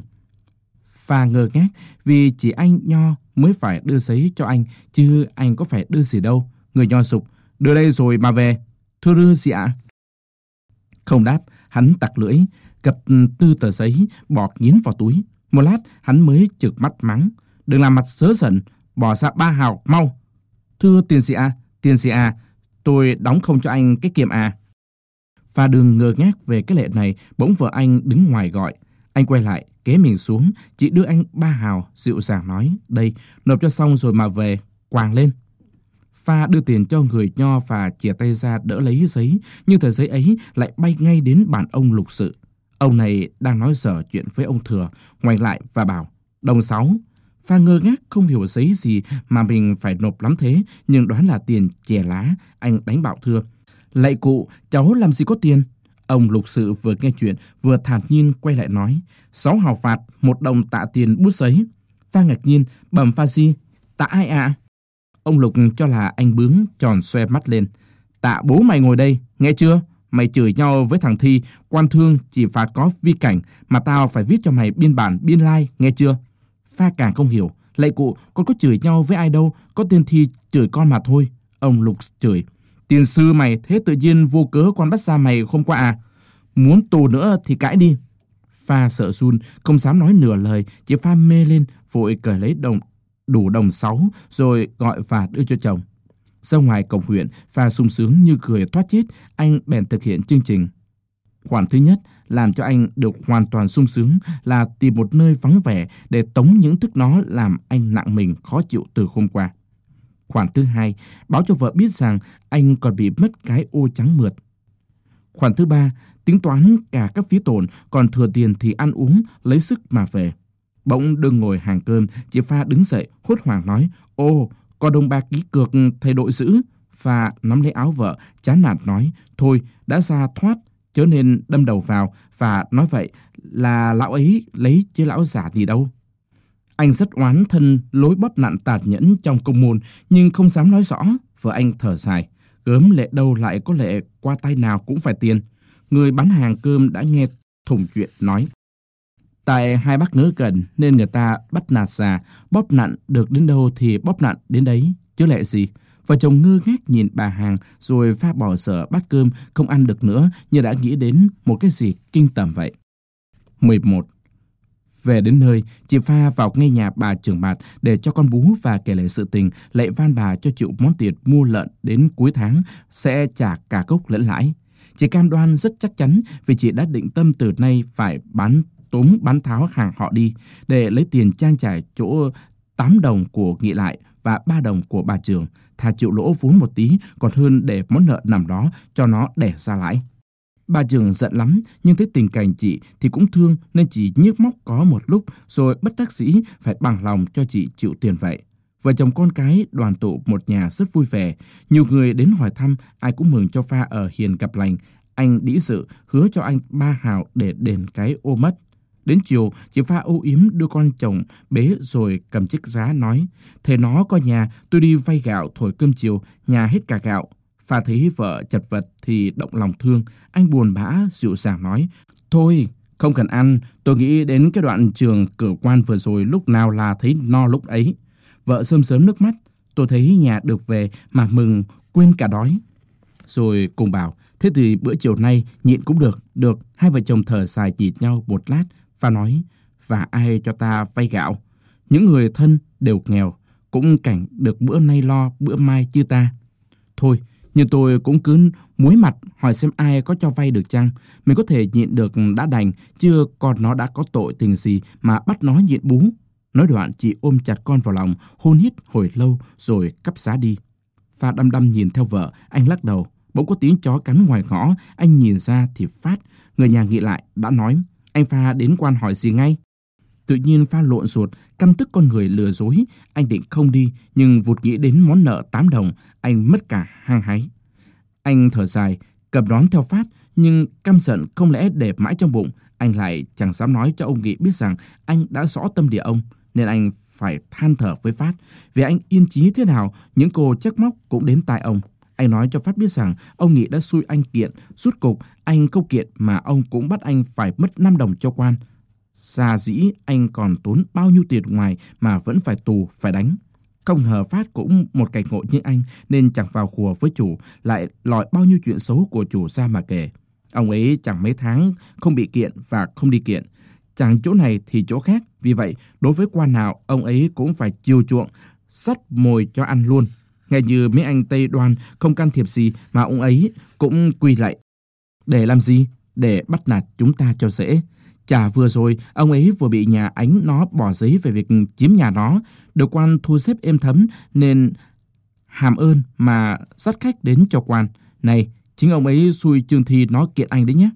Pha ngơ ngác vì chỉ anh nho mới phải đưa giấy cho anh, chứ anh có phải đưa gì đâu. Người nho sục: "Đưa đây rồi mà về." "Thưa đưa gì ạ?" Không đáp, hắn tặc lưỡi, gập tư tờ giấy, bỏ nghiến vào túi. Một lát, hắn mới trừng mắt mắng: "Đừng làm mặt sớ sẩn, bỏ ra 3 hào mau." "Thưa tiền sĩ à, tiền sĩ à, tôi đóng không cho anh cái kiềm à." Pha đường ngơ ngác về cái lệ này, bỗng vợ anh đứng ngoài gọi. Anh quay lại, ghé mình xuống, chị đưa anh 3 hào, dịu dàng nói: "Đây, nộp cho xong rồi mà về, quàng lên." Pha đưa tiền cho người nho và chìa tay ra đỡ lấy giấy, nhưng tờ giấy ấy lại bay ngay đến bàn ông lục sự. Ông này đang nói dở chuyện với ông Thừa, ngoảnh lại và bảo: "Đồng 6. Pha ngơ ngác không hiểu giấy gì mà mình phải nộp lắm thế, nhưng đoán là tiền chè lá. Anh đánh bảo thưa: "Lạy cụ, cháu làm gì có tiền." Ông lục sự vừa nghe chuyện vừa thản nhiên quay lại nói: 6 hào phạt, 1 đồng tạ tiền bút giấy." Pha ngạc nhiên bẩm Pha si: "Tạ ai ạ?" Ông lục cho là anh bướng, tròn xoe mắt lên: "Tạ bố mày ngồi đây, nghe chưa? Mày chửi nhau với thằng Thi, quan thương chỉ phạt có vi cảnh, mà tao phải viết cho mày biên bản biên lai, nghe chưa?" Pha càng không hiểu: "Lạy cụ, con có chửi nhau với ai đâu, có tên Thi chửi con mà thôi." Ông lục chửi: "Tiền sư mày, thế tự nhiên vô cớ con bắt ra mày hôm qua à? Muốn tù nữa thì cãi đi." Pha sợ run, không dám nói nửa lời, chỉ Pha mê lên, vội cởi lấy đủ đồng 6 rồi gọi và đưa cho chồng. Ra ngoài cổng huyện, Pha sung sướng như cười thoát chết. Anh bèn thực hiện chương trình. Khoản thứ nhất làm cho anh được hoàn toàn sung sướng là tìm một nơi vắng vẻ để tống những thức nó làm anh nặng mình khó chịu từ hôm qua. Khoản thứ hai báo cho vợ biết rằng anh còn bị mất cái ô trắng mượt. Khoản thứ ba tính toán cả các phí tổn, còn thừa tiền thì ăn uống lấy sức mà về. Bỗng đương ngồi hàng cơm, chị Pha đứng dậy hốt hoảng nói: "Ô, có đồng bạc ký cược thầy đội giữ." Pha nắm lấy áo vợ chán nản nói: "Thôi, đã ra thoát chớ nên đâm đầu vào, và nói vậy là lão ấy lấy chứ lão giả gì đâu." Anh rất oán thân lối bóp nặn tàn nhẫn trong công môn, nhưng không dám nói rõ. Vợ anh thở dài: "Gớm lệ đâu lại có lệ, qua tay nào cũng phải tiền." Người bán hàng cơm đã nghe thủng chuyện nói: "Tại hai bác ngớ gần nên người ta bắt nạt già, bóp nặn được đến đâu thì bóp nặn đến đấy, chứ lệ gì." Vợ chồng ngơ ngác nhìn bà hàng, rồi Pha bỏ dở bát cơm không ăn được nữa, như đã nghĩ đến một cái gì kinh tởm vậy. 11. Về đến nơi, chị Pha vào ngay nhà bà trưởng bạt để cho con bú và kể lại sự tình, lạy van bà cho chịu món tiền mua lợn đến cuối tháng sẽ trả cả gốc lẫn lãi. Chị cam đoan rất chắc chắn vì chị đã định tâm từ nay phải bán tháo hàng họ đi để lấy tiền trang trải chỗ 8 đồng của Nghị lại và 3 đồng của bà Trường, thà chịu lỗ vốn một tí còn hơn để món nợ nằm đó cho nó đẻ ra lãi. Bà Trường giận lắm, nhưng thấy tình cảnh chị thì cũng thương nên chỉ nhiếc móc có một lúc rồi bất đắc dĩ phải bằng lòng cho chị chịu tiền vậy. Vợ chồng con cái đoàn tụ một nhà rất vui vẻ. Nhiều người đến hỏi thăm, ai cũng mừng cho pha ở hiền gặp lành. Anh đĩ sự hứa cho anh 3 hào để đền cái ô mất. Đến chiều, chị Pha âu yếm đưa con chồng bế rồi cầm chiếc giá nói: "Thầy nó có nhà, tôi đi vay gạo thổi cơm chiều, nhà hết cả gạo." Pha thấy vợ chật vật thì động lòng thương. Anh buồn bã dịu dàng nói: "Thôi, không cần ăn, tôi nghĩ đến cái đoạn trường cử quan vừa rồi lúc nào là thấy no lúc ấy." Vợ rơm rớm nước mắt: "Tôi thấy nhà được về mà mừng quên cả đói." Rồi cùng bảo: "Thế thì bữa chiều nay nhịn cũng được." Được, hai vợ chồng thở dài nhìn nhau một lát. Pha nói: "Và ai cho ta vay gạo? Những người thân đều nghèo, cũng cảnh được bữa nay lo bữa mai chứ ta. Thôi, nhưng tôi cũng cứ muối mặt hỏi xem ai có cho vay được chăng. Mình có thể nhịn được đã đành, chứ còn nó đã có tội tình gì mà bắt nó nhịn bú." Nói đoạn chị ôm chặt con vào lòng, hôn hít hồi lâu rồi cắp giá đi. Pha đăm đăm nhìn theo vợ, anh lắc đầu. Bỗng có tiếng chó cắn ngoài ngõ, anh nhìn ra thì phát. Người nhà nghĩ lại đã nói: "Anh Pha đến quan hỏi gì ngay?" Tự nhiên Pha lộn ruột, căm tức con người lừa dối. Anh định không đi, nhưng vụt nghĩ đến món nợ 8 đồng, anh mất cả hăng hái. Anh thở dài, cầm đón theo Phát, nhưng căm giận không lẽ để mãi trong bụng. Anh lại chẳng dám nói cho ông Nghị biết rằng anh đã rõ tâm địa ông, nên anh phải than thở với Phát. Vì anh yên chí thế nào, những cô trách móc cũng đến tai ông. Anh nói cho Phát biết rằng ông Nghị đã xui anh kiện, rút cục anh không kiện mà ông cũng bắt anh phải mất 5 đồng cho quan. Xa dĩ anh còn tốn bao nhiêu tiền ngoài mà vẫn phải tù, phải đánh. Không ngờ Phát cũng một cảnh ngộ như anh nên chẳng vào khùa với chủ, lại lòi bao nhiêu chuyện xấu của chủ ra mà kể. Ông ấy chẳng mấy tháng không bị kiện và không đi kiện, chẳng chỗ này thì chỗ khác. Vì vậy, đối với quan nào, ông ấy cũng phải chiều chuộng, sắt mồi cho ăn luôn. Nghe như mấy anh Tây Đoan không can thiệp gì mà ông ấy cũng quỳ lạy. Để làm gì? Để bắt nạt chúng ta cho dễ. Chả vừa rồi, ông ấy vừa bị nhà Ánh nó bỏ giấy về việc chiếm nhà nó, được quan thu xếp êm thấm nên hàm ơn mà dắt khách đến cho quan. Này, chính ông ấy xui Trương Thi nó kiện anh đấy nhé."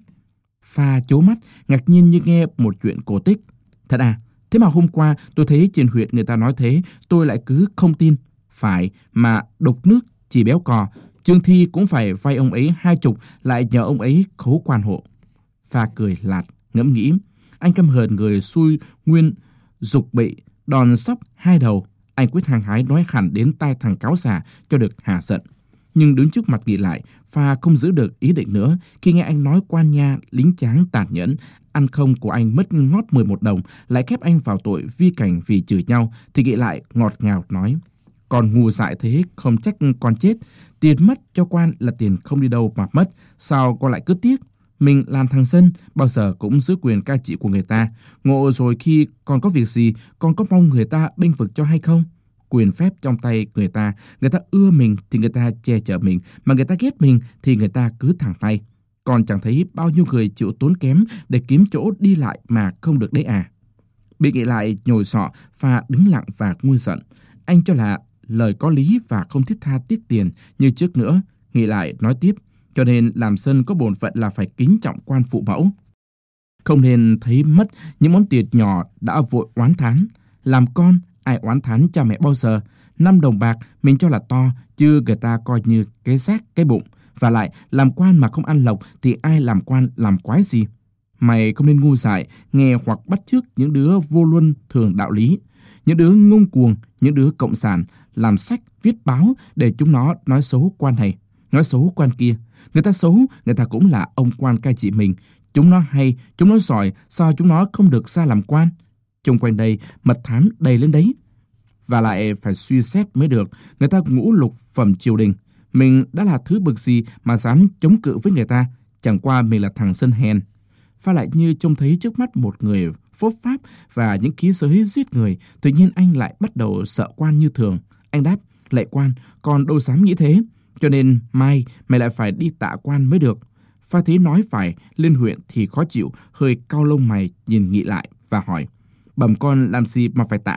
Pha chố mắt, ngạc nhiên như nghe một chuyện cổ tích. "Thật à? Thế mà hôm qua tôi thấy trên huyện người ta nói thế, tôi lại cứ không tin." "Phải, mà đục nước chỉ béo cò. Trương Thi cũng phải vay ông ấy 20, lại nhờ ông ấy khấu quan hộ." Pha cười lạt, ngẫm nghĩ. Anh căm hờn người xui nguyên dục bị đòn sóc 2 đầu. Anh quyết hăng hái nói hẳn đến tai thằng cáo già cho được hả giận. Nhưng đứng trước mặt Nghị lại, Pha không giữ được ý định nữa. Khi nghe anh nói quan nha lính tráng tàn nhẫn, ăn không của anh mất ngót 11 đồng, lại khép anh vào tội vi cảnh vì chửi nhau, thì Nghị lại ngọt ngào nói: "Còn ngu dại thế không trách con chết. Tiền mất cho quan là tiền không đi đâu mà mất, sao con lại cứ tiếc? Mình làm thằng dân, bao giờ cũng giữ quyền cai trị của người ta. Ngộ rồi khi còn có việc gì, con có mong người ta bênh vực cho hay không? Quyền phép trong tay người ta ưa mình thì người ta che chở mình, mà người ta ghét mình thì người ta cứ thẳng tay. Con chẳng thấy bao nhiêu người chịu tốn kém để kiếm chỗ đi lại mà không được đấy à?" Bị Nghị lại nhồi sọ, Pha đứng lặng và nguôi giận. Anh cho là lời có lý và không thiết tha tiếc tiền như trước nữa. Nghị lại nói tiếp: "Cho nên làm dân có bổn phận là phải kính trọng quan phụ mẫu. Không nên thấy mất những món tiền nhỏ đã vội oán thán. Làm con, ai oán thán cha mẹ bao giờ? 5 đồng bạc mình cho là to, chứ người ta coi như cái xác cái bụng. Và lại, làm quan mà không ăn lộc thì ai làm quan làm quái gì? Mày không nên ngu dại, nghe hoặc bắt chước những đứa vô luân thường đạo lý, những đứa ngông cuồng, những đứa cộng sản, làm sách, viết báo để chúng nó nói xấu quan này, nói xấu quan kia. Người ta xấu, người ta cũng là ông quan cai trị mình. Chúng nó hay, chúng nó giỏi, sao chúng nó không được ra làm quan? Chung quanh đây, mật thám đầy lên đấy. Và lại phải suy xét mới được, người ta ngũ lục phẩm triều đình. Mình đã là thứ bực gì mà dám chống cự với người ta? Chẳng qua mình là thằng dân hèn." Pha lại như trông thấy trước mắt một người phốp pháp và những khí giới giết người. Tuy nhiên anh lại bắt đầu sợ quan như thường. Anh đáp: "Lạy quan, con đâu dám nghĩ thế. Cho nên mai mày lại phải đi tạ quan mới được." Pha thấy nói phải lên huyện thì khó chịu, hơi cau lông mày nhìn Nghị lại và hỏi: "Bẩm con làm gì mà phải tạ?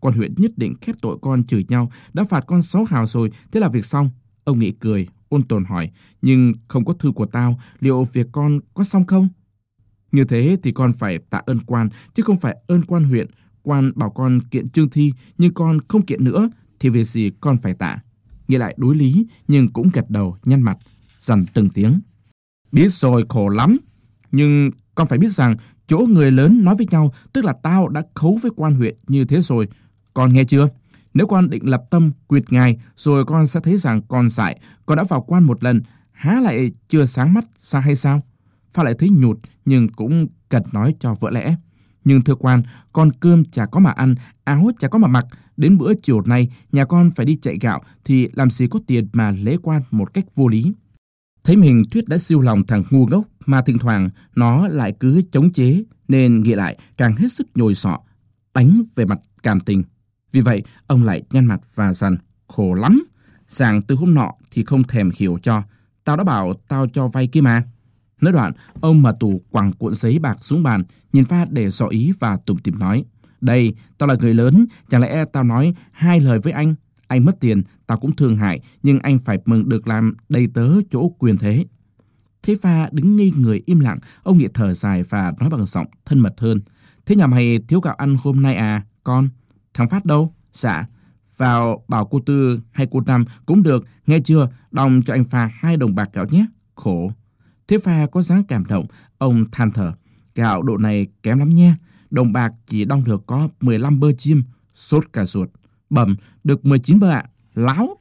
Quan huyện nhất định khép tội con chửi nhau, đã phạt con 6 hào rồi, thế là việc xong. Ông Nghị cười, ôn tồn hỏi, nhưng không có thư của tao, liệu việc con có xong không? Như thế thì con phải tạ ơn quan, chứ không phải ơn quan huyện. Quan bảo con kiện Trương Thi, nhưng con không kiện nữa, thì việc gì con phải tạ. Nghị lại đối lý, nhưng cũng gật đầu, nhăn mặt, dằn từng tiếng. Biết rồi, khổ lắm. Nhưng con phải biết rằng, chỗ người lớn nói với nhau, tức là tao đã khấu với quan huyện như thế rồi. Con nghe chưa? Nếu con định lập tâm quyệt ngài, rồi con sẽ thấy rằng con dại, con đã vào quan một lần, há lại chưa sáng mắt ra hay sao? Pha lại thấy nhụt, nhưng cũng cần nói cho vỡ lẽ. Nhưng thưa quan, con cơm chả có mà ăn, áo chả có mà mặc. Đến bữa chiều nay, nhà con phải đi chạy gạo, thì làm gì có tiền mà lễ quan một cách vô lý. Thấy mình thuyết đã siêu lòng thằng ngu ngốc, mà thỉnh thoảng nó lại cứ chống chế, nên Nghị lại càng hết sức nhồi sọ, đánh về mặt cảm tình. Vì vậy, ông lại nhăn mặt và dằn, khổ lắm. Rằng từ hôm nọ thì không thèm hiểu cho. Tao đã bảo tao cho vay kia mà. Nói đoạn, ông mở tủ quẳng cuộn giấy bạc xuống bàn, nhìn Pha để dò ý và tủm tỉm nói. Đây, tao là người lớn, chẳng lẽ tao nói 2 lời với anh? Anh mất tiền, tao cũng thương hại, nhưng anh phải mừng được làm đầy tớ chỗ quyền thế. Thế Pha đứng ngây người im lặng, ông Nghị thở dài và nói bằng giọng thân mật hơn. Thế nhà mày thiếu gạo ăn hôm nay à, con? Thằng Phát đâu? Dạ, vào bảo cô Tư hay cô Năm cũng được, nghe chưa? Đong cho anh Pha 2 đồng bạc gạo nhé. Khổ. Thế Pha có dáng cảm động, ông than thở. Gạo độ này kém lắm nha, đồng bạc chỉ đong được có 15 bơ chiêm, sốt cả ruột. Bẩm, được 19 bơ ạ, láo.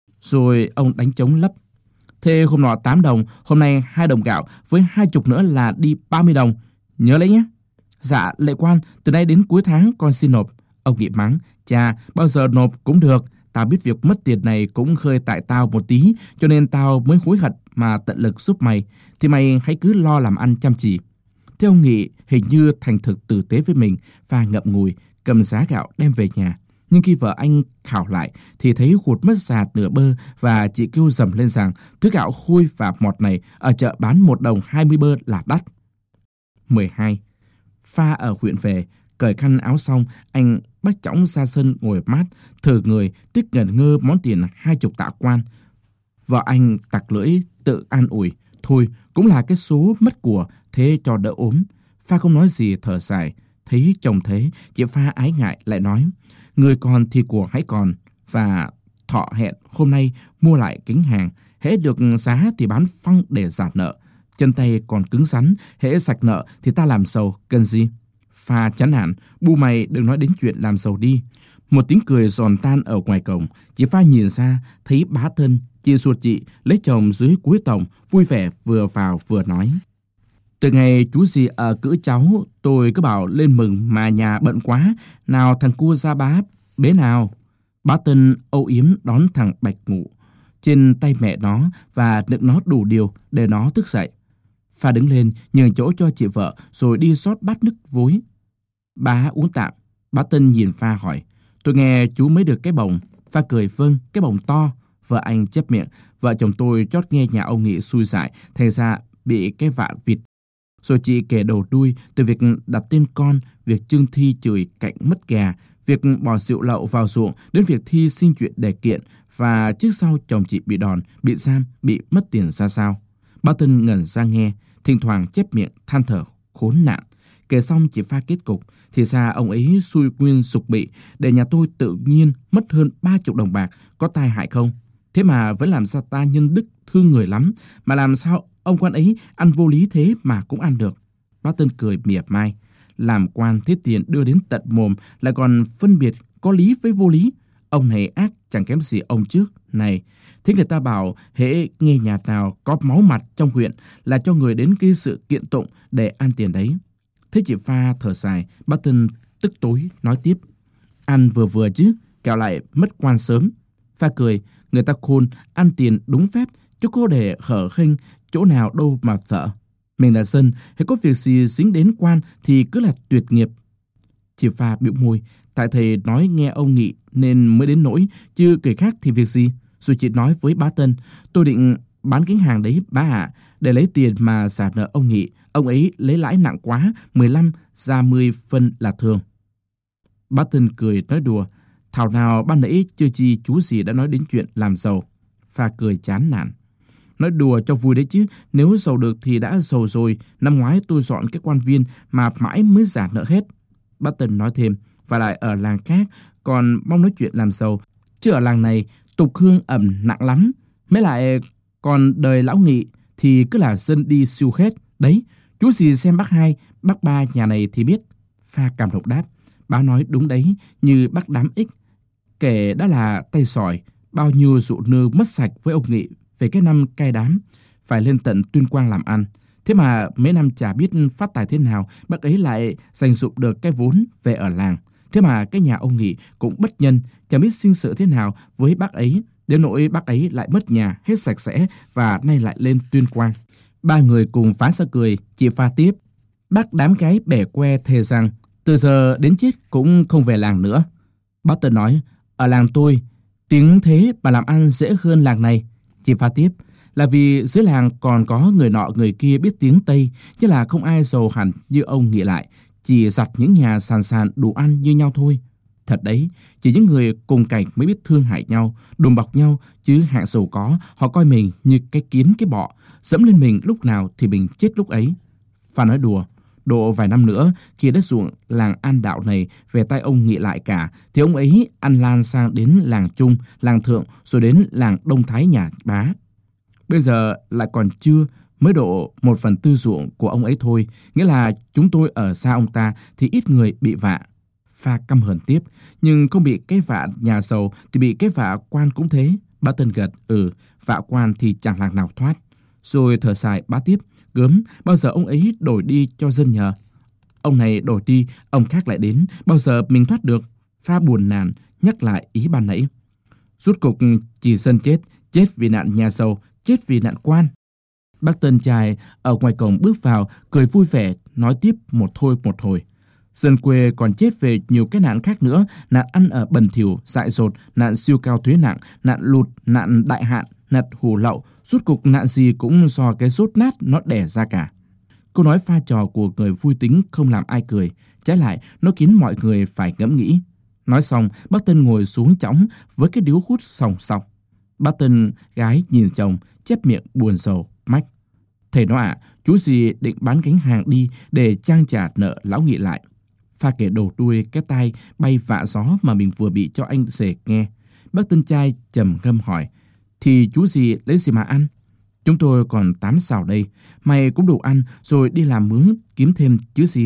Rồi ông đánh trống lấp. Thế hôm nọ 8 đồng, hôm nay 2 đồng gạo, với 20 nữa là đi 30 đồng. Nhớ lấy nhé. Dạ, lệ quan, từ nay đến cuối tháng con xin nộp. Ông Nghị mắng, chà, bao giờ nộp cũng được. Tao biết việc mất tiền này cũng hơi tại tao một tí, cho nên tao mới hối hận mà tận lực giúp mày. Thì mày hãy cứ lo làm ăn chăm chỉ. Thế ông Nghị hình như thành thực tử tế với mình và ngậm ngùi, cầm giá gạo đem về nhà. Nhưng khi vợ anh khảo lại thì thấy hụt mất giạt nửa bơ, và chị kêu dầm lên rằng thứ gạo hôi và mọt này ở chợ bán 1 đồng 20 bơ là đắt. 12. Pha ở huyện về, cởi khăn áo xong, anh bắt chõng ra sân ngồi mát, thở người, tiếc ngẩn ngơ món tiền 20 tạ quan. Vợ anh tặc lưỡi tự an ủi, thôi cũng là cái số mất của, thế cho đỡ ốm. Pha không nói gì, thở dài. Thấy chồng thế, chị Pha ái ngại lại nói, người còn thì của hãy còn, và thọ hẹn hôm nay mua lại kính hàng, hễ được giá thì bán phăng để giảm nợ. Chân tay còn cứng rắn, hễ sạch nợ thì ta làm giàu, cần gì? Pha chán nản, bu mày đừng nói đến chuyện làm giàu đi. Một tiếng cười giòn tan ở ngoài cổng, chị Pha nhìn ra, thấy bá thân, chị ruột chị, lấy chồng dưới cuối tổng, vui vẻ vừa vào vừa nói. Từ ngày chú gì ở cữ cháu, tôi cứ bảo lên mừng mà nhà bận quá, nào thằng cua ra bá bế nào. Bá Tân âu yếm đón thằng Bạch ngủ trên tay mẹ nó và nựng nó đủ điều để nó thức dậy. Pha đứng lên nhường chỗ cho chị vợ rồi đi rót bát nước vối. Bá uống tạm. Bá Tân nhìn Pha hỏi, tôi nghe chú mới được cái bồng. Pha cười, vâng, cái bồng to. Vợ anh chép miệng, vợ chồng tôi chót nghe nhà ông Nghị xui xại, thành ra bị cái vạ vịt. Rồi chị kể đầu đuôi, từ việc đặt tên con, việc Trương Thi chửi cạnh mất gà, việc bỏ rượu lậu vào ruộng, đến việc Thi xin chuyện để kiện, và trước sau chồng chị bị đòn, bị giam, bị mất tiền ra sao. Bá Tân ngẩn ra nghe, thỉnh thoảng chép miệng than thở, khốn nạn. Kể xong chị Pha kết cục, thì ra ông ấy xui quyên sục bị, để nhà tôi tự nhiên mất hơn 30 đồng bạc, có tai hại không? Thế mà vẫn làm sao ta nhân đức thương người lắm, mà làm sao ông quan ấy ăn vô lý thế mà cũng ăn được. Bá Tân cười mỉa mai, làm quan thế tiền đưa đến tận mồm, lại còn phân biệt có lý với vô lý. Ông này ác chẳng kém gì ông trước. Này, thế người ta bảo hễ nghe nhà nào có máu mặt trong huyện là cho người đến gây sự kiện tụng để ăn tiền đấy. Thế chị Pha thở dài, Bá Tân tức tối nói tiếp, ăn vừa vừa chứ, kẻo lại mất quan sớm. Pha cười, người ta khôn, ăn tiền đúng phép, chứ cô để hở khênh chỗ nào đâu mà sợ. Mình là dân, hãy có việc gì dính đến quan thì cứ là tuyệt nghiệp. Chị Pha bĩu môi, tại thầy nói nghe ông Nghị nên mới đến nỗi, chứ kể khác thì việc gì. Rồi chị nói với Bá Tân, tôi định bán kính hàng đấy bá ạ, để lấy tiền mà trả nợ ông Nghị. Ông ấy lấy lãi nặng quá, 15 ra 10 phân là thường. Barton cười nói đùa. Thảo nào ban nãy chưa chi chú gì đã nói đến chuyện làm giàu. Pha cười chán nản. Nói đùa cho vui đấy chứ, nếu giàu được thì đã giàu rồi. Năm ngoái tôi dọn cái quan viên mà mãi mới trả nợ hết. Barton nói thêm, và lại ở làng khác còn mong nói chuyện làm giàu, chứ ở làng này tục hương ẩm nặng lắm. Mới lại còn đời lão Nghị thì cứ là dân đi siêu hết. Đấy, chú gì xem bác hai, bác ba nhà này thì biết. Pha cảm động đáp, bác nói đúng đấy, như bác đám ích. Kể đã là tay sỏi, bao nhiêu ruộng nương mất sạch với ông Nghị về cái năm cai đám, phải lên tận Tuyên Quang làm ăn. Thế mà mấy năm chả biết phát tài thế nào, bác ấy lại dành dụm được cái vốn về ở làng. Thế mà cái nhà ông Nghị cũng bất nhân, chẳng biết sinh sự thế nào với bác ấy, đến nỗi bác ấy lại mất nhà hết sạch sẽ và nay lại lên Tuyên Quang. Ba người cùng phá ra cười. Chị Pha tiếp, bác đám gái bẻ que thề rằng từ giờ đến chết cũng không về làng nữa. Bác Tân nói, ở làng tôi tiếng thế mà làm ăn dễ hơn làng này. Chị Pha tiếp, là vì dưới làng còn có người nọ người kia biết tiếng Tây, chứ là không ai giàu hẳn như ông nghĩ lại, chỉ giặt những nhà sàn sàn đủ ăn như nhau thôi. Thật đấy, chỉ những người cùng cảnh mới biết thương hại nhau, đùm bọc nhau, chứ hạng giàu có, họ coi mình như cái kiến cái bọ, dẫm lên mình lúc nào thì mình chết lúc ấy. Pha nói đùa, độ vài năm nữa, khi đất ruộng làng An Đạo này về tay ông Nghị lại cả, thì ông ấy ăn lan sang đến làng Trung, làng Thượng, rồi đến làng Đông Thái nhà Bá. Bây giờ lại còn chưa, mới độ 1/4 ruộng của ông ấy thôi, nghĩa là chúng tôi ở xa ông ta thì ít người bị vạ. Pha căm hờn tiếp, nhưng không bị cái vạ nhà giàu thì bị cái vạ quan cũng thế. Bá Tân gật, vạ quan thì chẳng làng nào thoát. Rồi thở dài bá tiếp, gớm, bao giờ ông ấy đổi đi cho dân nhờ. Ông này đổi đi, ông khác lại đến, bao giờ mình thoát được. Pha buồn nản, nhắc lại ý ban nãy. Rút cục chỉ dân chết vì nạn nhà giàu, chết vì nạn quan. Bác Tân trai ở ngoài cổng bước vào, cười vui vẻ, nói tiếp một thôi một hồi. Dân quê còn chết về nhiều cái nạn khác nữa, nạn ăn ở bẩn thỉu, dại dột, nạn siêu cao thuế nặng, nạn lụt, nạn đại hạn, nạn hủ lậu, rút cục nạn gì cũng do cái rốt nát nó đẻ ra cả. Câu nói pha trò của người vui tính không làm ai cười, trái lại nó khiến mọi người phải ngẫm nghĩ. Nói xong, bác Tân ngồi xuống chõng với cái điếu hút sòng sọc. Bác Tân gái nhìn chồng, chép miệng buồn rầu, mách. Thầy nói ạ, chú gì định bán gánh hàng đi để trang trả nợ lão Nghị lại. Pha kể đầu đuôi cái tai bay vạ gió mà mình vừa bị cho anh rể nghe. Bác Tân trai trầm ngâm hỏi, thì chú gì lấy gì mà ăn? Chúng tôi còn 8 xào đây, mày cũng đủ ăn rồi đi làm mướn kiếm thêm chứ gì.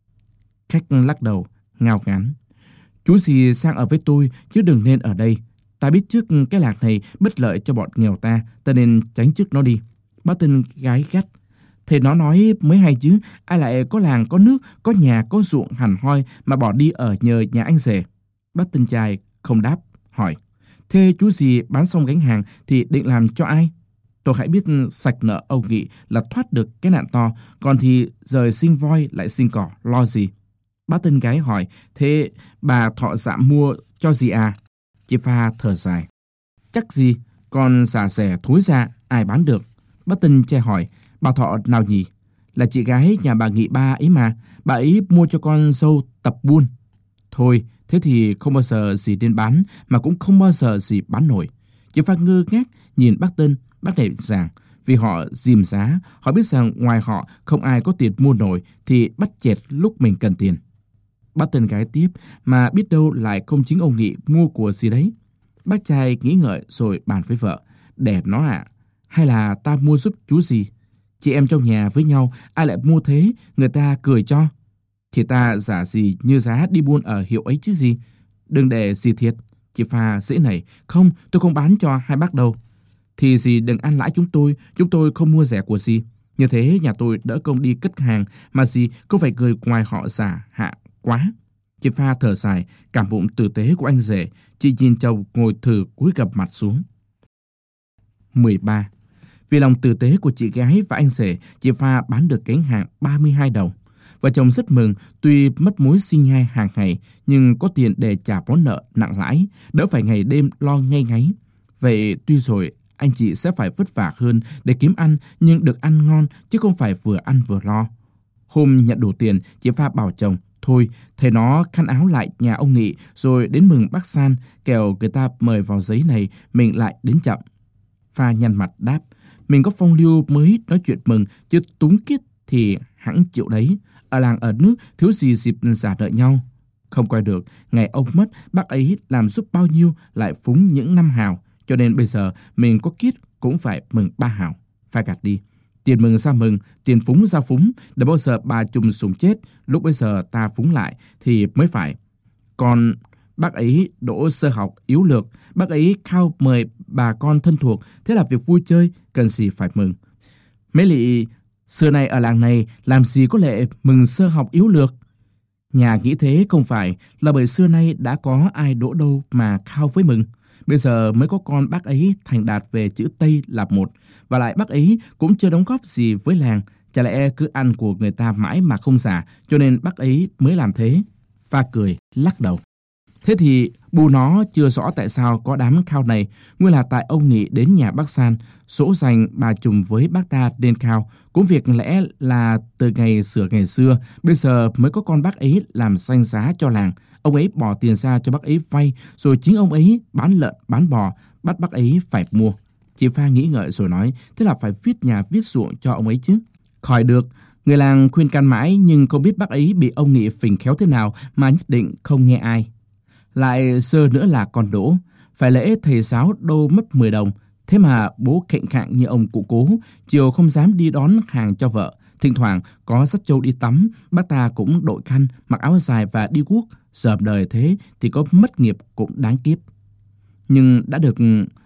Khách lắc đầu, ngao ngán. Chú gì sang ở với tôi chứ đừng nên ở đây. Ta biết trước cái lạc này bất lợi cho bọn nghèo ta nên tránh trước nó đi. Bác Tân gái gắt. Thầy nó nói mới hay chứ, ai lại có làng, có nước, có nhà, có ruộng hẳn hoi mà bỏ đi ở nhờ nhà anh rể. Bác Tân trai không đáp, hỏi. Thế chú gì bán xong gánh hàng thì định làm cho ai? Tôi hãy biết sạch nợ ông Nghị là thoát được cái nạn to, còn thì rời sinh voi lại sinh cỏ, lo gì? Bác Tân gái hỏi, thế bà thọ dạ mua cho gì à? Chị Pha thở dài. Chắc gì, còn xả rẻ thối ra, ai bán được? Bác Tân trai hỏi, bà Thọ nào nhỉ? Là chị gái nhà bà Nghị ba ấy mà, bà ấy mua cho con dâu tập buôn. Thôi, thế thì không bao giờ gì nên bán, mà cũng không bao giờ gì bán nổi. Chị Pha ngơ ngác nhìn bác Tân, bác này rằng, vì họ dìm giá, họ biết rằng ngoài họ không ai có tiền mua nổi thì bắt chẹt lúc mình cần tiền. Bác Tân gái tiếp, mà biết đâu lại không chính ông Nghị mua của gì đấy. Bác trai nghĩ ngợi rồi bàn với vợ, để nó ạ, hay là ta mua giúp chú gì? Chị em trong nhà với nhau, ai lại mua thế, người ta cười cho. Thì ta giả gì như giá đi buôn ở hiệu ấy chứ gì. Đừng để gì thiệt. Chị Pha dễ nảy, không, tôi không bán cho hai bác đâu. Thì gì đừng ăn lãi chúng tôi không mua rẻ của gì. Như thế nhà tôi đỡ công đi cất hàng, mà gì không phải người ngoài họ giả hạ quá. Chị Pha thở dài, cảm bụng tử tế của anh rể, chị nhìn chồng ngồi thử cúi gập mặt xuống. 13. Vì lòng tử tế của chị gái và anh rể, chị Pha bán được gánh hàng 32 đồng. Vợ chồng rất mừng, tuy mất mối sinh nhai hàng ngày, nhưng có tiền để trả món nợ nặng lãi, đỡ phải ngày đêm lo ngay ngáy. Vậy tuy rồi, anh chị sẽ phải vất vả hơn để kiếm ăn, nhưng được ăn ngon, chứ không phải vừa ăn vừa lo. Hôm nhận đủ tiền, chị Pha bảo chồng, Thôi, thầy nó khăn áo lại nhà ông Nghị rồi đến mừng bác San, kẻo người ta mời vào giấy này, mình lại đến chậm. Pha nhăn mặt đáp, mình có phong lưu mới nói chuyện mừng, chứ túng kiết thì hẳn chịu đấy. Ở làng ở nước thiếu gì dịp giả nợ nhau. Không coi được, ngày ông mất, bác ấy làm giúp bao nhiêu lại phúng những 5 hào, cho nên bây giờ mình có kiết cũng phải mừng 3 hào. Phải gạt đi. Tiền mừng ra mừng, tiền phúng ra phúng, để bao giờ bà Trùm Sùng chết, lúc bây giờ ta phúng lại thì mới phải. Còn bác ấy đỗ sơ học yếu lược, bác ấy khao mời bà con thân thuộc, thế là việc vui chơi, cần gì phải mừng. Mấy lị xưa này ở làng này làm gì có lệ mừng sơ học yếu lược. Nhà nghĩ thế không phải là bởi xưa nay đã có ai đỗ đâu mà khao với mừng. Bây giờ mới có con bác ấy thành đạt về chữ Tây là một, và lại bác ấy cũng chưa đóng góp gì với làng, chả lẽ cứ ăn của người ta mãi mà không xả, cho nên bác ấy mới làm thế. Pha cười, lắc đầu. Thế thì bù nó chưa rõ tại sao có đám khao này, nguyên là tại ông Nghị đến nhà bác San, dỗ dành bà Trùm với bác ta nên khao. Cũng việc lẽ là từ ngày xưa, bây giờ mới có con bác ấy làm danh giá cho làng. Ông ấy bỏ tiền ra cho bác ấy vay, rồi chính ông ấy bán lợn, bán bò, bắt bác ấy phải mua. Chị Pha nghĩ ngợi rồi nói, thế là phải viết nhà viết ruộng cho ông ấy chứ. Khỏi được, người làng khuyên can mãi nhưng không biết bác ấy bị ông Nghị phình khéo thế nào mà nhất định không nghe ai. Lại sơ nữa là con Đỗ, phải lễ thầy giáo đô mất 10 đồng, thế mà bố khệnh khạng như ông cụ Cố, chiều không dám đi đón hàng cho vợ. Thỉnh thoảng có dắt trâu đi tắm, bác ta cũng đội khăn, mặc áo dài và đi guốc. Giờ đời thế thì có mất nghiệp cũng đáng kiếp. Nhưng đã được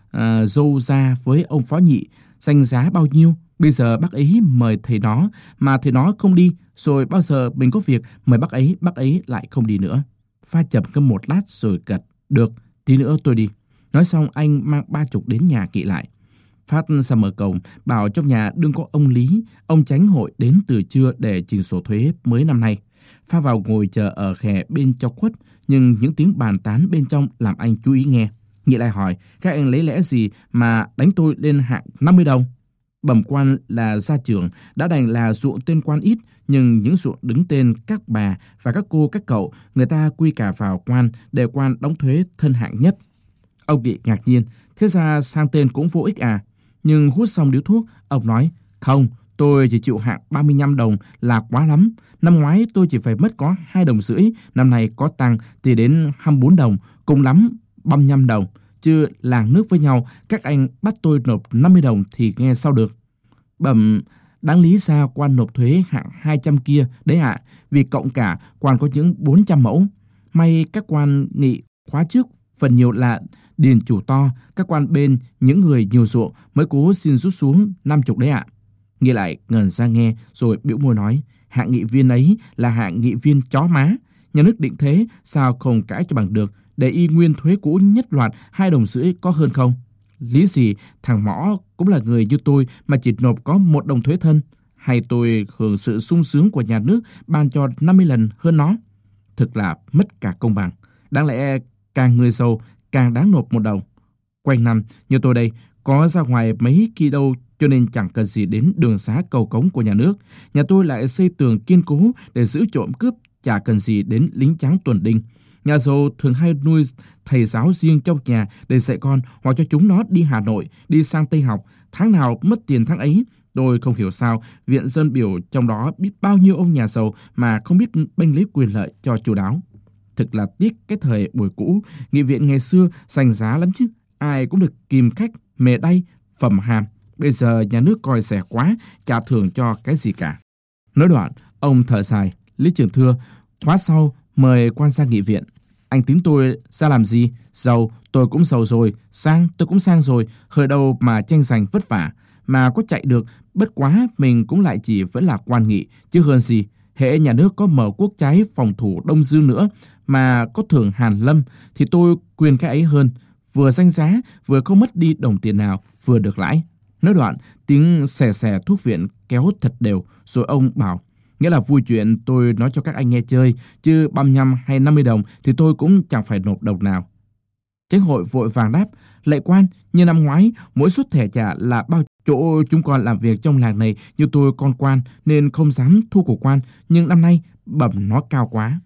dâu ra với ông phó nhị, danh giá bao nhiêu. Bây giờ bác ấy mời thầy nó, mà thầy nó không đi, rồi bao giờ mình có việc mời bác ấy lại không đi nữa. Pha chậm cơm một lát rồi gật, được, tí nữa tôi đi. Nói xong anh mang 30 đến nhà Nghị lại. Phát ra mở cổng, bảo trong nhà đừng có ông Lý, ông chánh hội đến từ trưa để chỉnh sổ thuế mới năm nay. Pha vào ngồi chờ ở khè bên trong khuất, nhưng những tiếng bàn tán bên trong làm anh chú ý nghe. Nghị lại hỏi, các anh lấy lẽ gì mà đánh tôi lên hạng 50 đồng? Bẩm quan là gia trưởng, đã đành là ruộng tên quan ít, nhưng những ruộng đứng tên các bà và các cô các cậu, người ta quy cả vào quan để quan đóng thuế thân hạng nhất. Ông Nghị ngạc nhiên, thế ra sang tên cũng vô ích à? Nhưng hút xong điếu thuốc, ông nói, không, tôi chỉ chịu hạng 35 đồng là quá lắm. Năm ngoái tôi chỉ phải mất có 2,5 đồng, năm nay có tăng thì đến 24 đồng, cùng lắm 35 đồng. Chứ làng nước với nhau, các anh bắt tôi nộp 50 đồng thì nghe sao được. Bẩm, đáng lý ra quan nộp thuế hạng 200 kia, đấy ạ, vì cộng cả quan có những 400 mẫu. May các quan Nghị khóa trước, phần nhiều là điền chủ to, các quan bên những người nhiều ruộng mới cố xin rút xuống 50 đấy ạ. Nghị lại ngẩn ra nghe rồi bĩu môi nói, hạng nghị viên ấy là hạng nghị viên chó má. Nhà nước định thế, sao không cãi cho bằng được, để y nguyên thuế cũ nhất loạt 2,5 đồng có hơn không? Lý gì thằng Mõ cũng là người như tôi mà chỉ nộp có 1 đồng thuế thân, hay tôi hưởng sự sung sướng của nhà nước ban cho 50 lần hơn nó? Thực là mất cả công bằng. Đáng lẽ càng người giàu càng đáng nộp 1 đồng. Quanh năm như tôi đây có ra ngoài mấy kỳ đâu, cho nên chẳng cần gì đến đường xá cầu cống của nhà nước. Nhà tôi lại xây tường kiên cố để giữ trộm cướp, chả cần gì đến lính trắng tuần đinh. Nhà giàu thường hay nuôi thầy giáo riêng trong nhà để dạy con, hoặc cho chúng nó đi Hà Nội, đi sang Tây học. Tháng nào mất tiền tháng ấy. Tôi không hiểu sao viện dân biểu trong đó biết bao nhiêu ông nhà giàu mà không biết bênh lấy quyền lợi cho chu đáo. Thực là tiếc cái thời buổi cũ, nghị viện ngày xưa danh giá lắm chứ. Ai cũng được kìm khách, mề đay, phẩm hàm. Bây giờ nhà nước coi rẻ quá, chả thưởng cho cái gì cả. Nói đoạn, ông thở dài, Lý trưởng thưa, khóa sau mời quan sang nghị viện. Anh tính tôi ra làm gì? Giàu tôi cũng giàu rồi, sang tôi cũng sang rồi, hơi đâu mà tranh giành vất vả. Mà có chạy được, bất quá mình cũng lại chỉ vẫn là quan nghị, chứ hơn gì. Hễ nhà nước có mở quốc trái phòng thủ Đông Dương nữa, mà có thưởng Hàn Lâm, thì tôi quyền cái ấy hơn. Vừa danh giá, vừa không mất đi đồng tiền nào, vừa được lãi. Nói đoạn, tiếng xè xè thuốc viện kéo thật đều, rồi ông bảo, nghĩa là vui chuyện tôi nói cho các anh nghe chơi, chứ 35 hay 50 đồng thì tôi cũng chẳng phải nộp đồng nào. Chánh hội vội vàng đáp, lệ quan, như năm ngoái, mỗi suất thẻ trả là bao chỗ chúng con làm việc trong làng này, như tôi con quan nên không dám thu của quan, nhưng năm nay bẩm nó cao quá.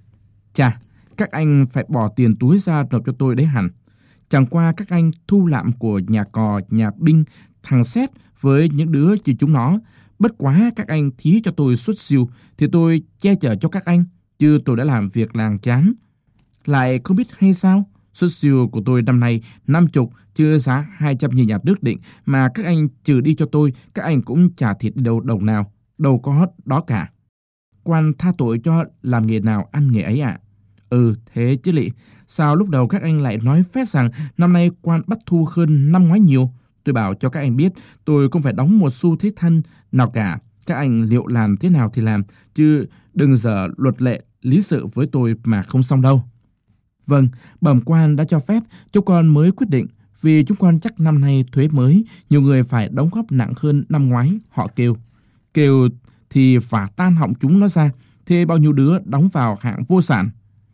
Chà, các anh phải bỏ tiền túi ra nộp cho tôi đấy hẳn. Chẳng qua các anh thu lạm của nhà cò, nhà binh, thằng Xét với những đứa như chúng nó. Bất quá các anh thí cho tôi suất siêu thì tôi che chở cho các anh, chứ tôi đã làm việc làng chán. Lại không biết hay sao, suất siêu của tôi năm nay 50, chưa giá 200 như nhà nước định, mà các anh trừ đi cho tôi, các anh cũng chả thiệt đi đâu đồng nào, đâu có đó cả. Quan tha tội cho làm nghề nào ăn nghề ấy ạ. Ừ, thế chứ lị, sao lúc đầu các anh lại nói phét rằng năm nay quan bắt thu hơn năm ngoái nhiều? Tôi bảo cho các anh biết, tôi không phải đóng một xu thế thân nào cả. Các anh liệu làm thế nào thì làm, chứ đừng dở luật lệ, lý sự với tôi mà không xong đâu. Vâng, bẩm quan đã cho phép, chúng con mới quyết định, vì chúng con chắc năm nay thuế mới, nhiều người phải đóng góp nặng hơn năm ngoái, họ kêu. Kêu thì phả tan họng chúng nó ra, thế bao nhiêu đứa đóng vào hạng vô sản.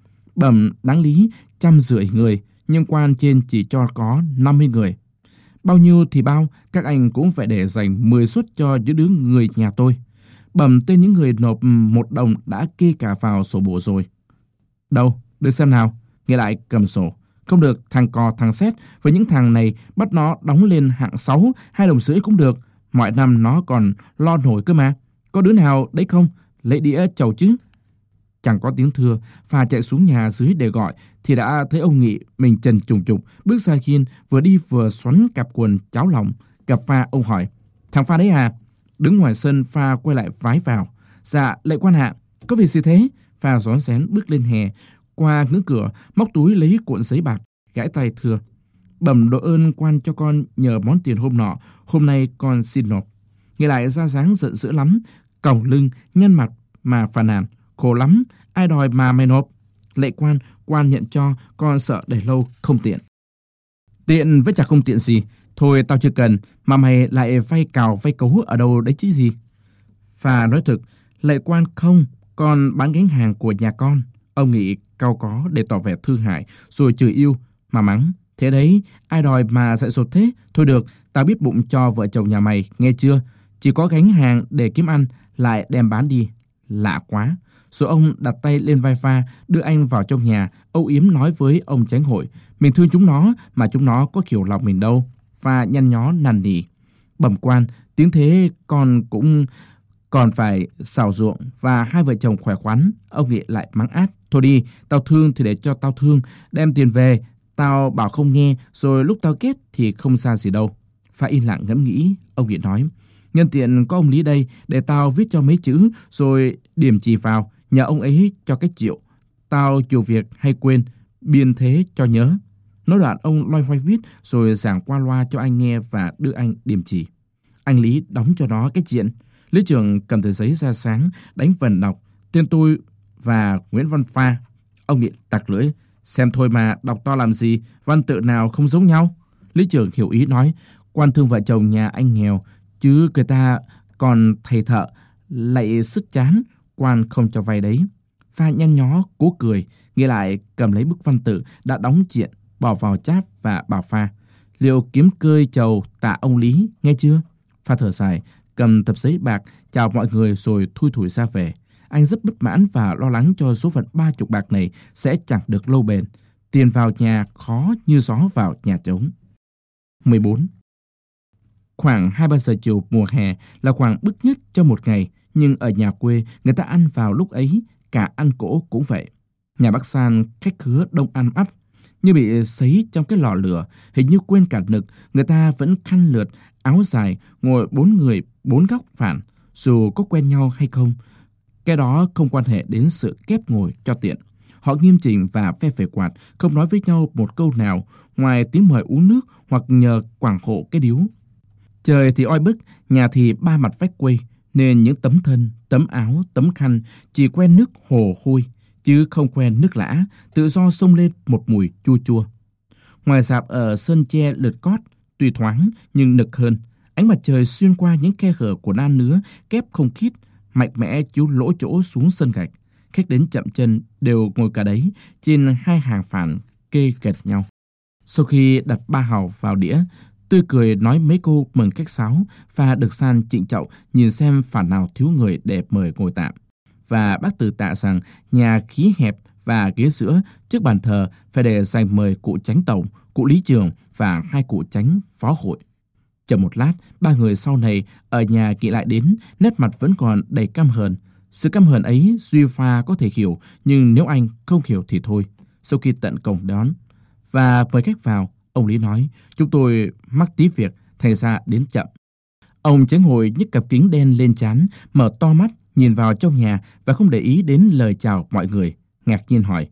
Bẩm đáng lý 150 người, nhưng quan trên chỉ cho có 50 người. Bao nhiêu thì bao, các anh cũng phải để dành 10 suất cho những đứa người nhà tôi. Bẩm tên những người nộp 1 đồng đã kê cả vào sổ bổ rồi. Đâu, để xem nào. Nghe lại cầm sổ. Không được thằng cò thằng Xét, với những thằng này bắt nó đóng lên hạng 6, 2,5 đồng cũng được. Mọi năm nó còn lo nổi cơ mà. Có đứa nào đấy không? Lấy đĩa chầu chứ. Chẳng có tiếng thưa, Pha chạy xuống nhà dưới để gọi, thì đã thấy ông Nghị mình trần trùng trục, bước ra khiên, vừa đi vừa xoắn cặp quần cháo lòng. Gặp Pha, ông hỏi, thằng Pha đấy à? Đứng ngoài sân, Pha quay lại vái vào. Dạ, lệ quan hạ, có việc gì thế? Pha rón rén bước lên hè, qua ngưỡng cửa, móc túi lấy cuộn giấy bạc, gãi tay thưa. Bẩm đội ơn quan cho con nhờ món tiền hôm nọ, hôm nay con xin nộp. Nghe lại ra dáng giận dữ lắm, còng lưng, nhăn mặt mà phàn nàn. Khổ lắm, ai đòi mà mày nộp? Lệ quan, quan nhận cho, con sợ để lâu không tiện. Tiện với chả không tiện gì. Thôi tao chưa cần, mà mày lại vay cào vay cấu ở đâu đấy chứ gì? Phà nói thực, lệ quan không, con bán gánh hàng của nhà con. Ông Nghị cau có để tỏ vẻ thương hại, rồi chửi yêu, mà mắng. Thế đấy, ai đòi mà dại dột thế? Thôi được, tao biết bụng cho vợ chồng nhà mày, nghe chưa? Chỉ có gánh hàng để kiếm ăn, lại đem bán đi. Lạ quá. Rồi ông đặt tay lên vai Pha, đưa anh vào trong nhà, âu yếm nói với ông chánh hội. Mình thương chúng nó, mà chúng nó có hiểu lòng mình đâu. Pha nhăn nhó năn nỉ. Bẩm quan, tiếng thế con cũng còn phải xào ruộng và hai vợ chồng khỏe khoắn. Ông Nghị lại mắng át. Thôi đi, tao thương thì để cho tao thương, đem tiền về. Tao bảo không nghe, rồi lúc tao kết thì không xa gì đâu. Pha im lặng ngẫm nghĩ. Ông Nghị nói, nhân tiện có ông Lý đây, để tao viết cho mấy chữ, rồi điểm chỉ vào, nhờ ông ấy cho cái triệu. Tao nhiều việc hay quên, biên thế cho nhớ. Nói đoạn ông loay hoay viết, rồi giảng qua loa cho anh nghe và đưa anh điểm chỉ. Anh Lý đóng cho nó cái chuyện. Lý trưởng cầm tờ giấy ra sáng, đánh vần đọc, tên tôi và Nguyễn Văn Pha. Ông Nghị tặc lưỡi, xem thôi mà, đọc to làm gì, văn tự nào không giống nhau. Lý trưởng hiểu ý nói, quan thương vợ chồng nhà anh nghèo, chứ người ta còn thầy thợ, lại sức chán, quan không cho vay đấy. Pha nhăn nhó, cố cười, nghe lại cầm lấy bức văn tự đã đóng chuyện, bỏ vào cháp và bảo Pha, liệu kiếm cơi chầu tạ ông Lý, nghe chưa? Pha thở dài, cầm tập giấy bạc, chào mọi người rồi thui thủi ra về. Anh rất bất mãn và lo lắng cho số phận 30 bạc này sẽ chẳng được lâu bền. Tiền vào nhà khó như gió vào nhà trống. 14. Khoảng 2-3 giờ chiều mùa hè là khoảng bức nhất cho một ngày, nhưng ở nhà quê người ta ăn vào lúc ấy, cả ăn cỗ cũng vậy. Nhà bác San khách khứa đông ăn ắp, như bị sấy trong cái lò lửa, hình như quên cả nực, người ta vẫn khăn lượt, áo dài, ngồi 4 người 4 góc phản, dù có quen nhau hay không. Cái đó không quan hệ đến sự kép ngồi cho tiện. Họ nghiêm chỉnh và phe phẩy quạt, không nói với nhau một câu nào, ngoài tiếng mời uống nước hoặc nhờ quảng hộ cái điếu. Trời thì oi bức, nhà thì ba mặt vách quây, nên những tấm thân, tấm áo, tấm khăn chỉ quen nước hồ hôi, chứ không quen nước lã, tự do xông lên một mùi chua chua. Ngoài rạp ở sân tre lượt cót, tuy thoáng nhưng nực hơn. Ánh mặt trời xuyên qua những khe hở của nan nứa kép không khít, mạnh mẽ chiếu lỗ chỗ xuống sân gạch. Khách đến chậm chân đều ngồi cả đấy, trên hai hàng phản kê kẹt nhau. Sau khi đặt ba hàu vào đĩa, tươi cười nói mấy câu mừng khách sáo, và được San trịnh trọng nhìn xem phản nào thiếu người để mời ngồi tạm. Và bác Từ tạ rằng nhà khí hẹp và ghế giữa trước bàn thờ phải để dành mời cụ chánh tổng, cụ lý trường và 2 cụ chánh phó hội. Chờ một lát, 3 người sau này ở nhà nghĩ lại đến, nét mặt vẫn còn đầy căm hờn. Sự căm hờn ấy Duy Pha có thể hiểu, nhưng nếu anh không hiểu thì thôi. Sau khi tận cổng đón và mời khách vào, ông Lý nói: chúng tôi mắc tí việc, thành ra đến chậm. Ông chánh hội nhấc cặp kính đen lên trán, mở to mắt nhìn vào trong nhà và không để ý đến lời chào mọi người. Ngạc nhiên hỏi: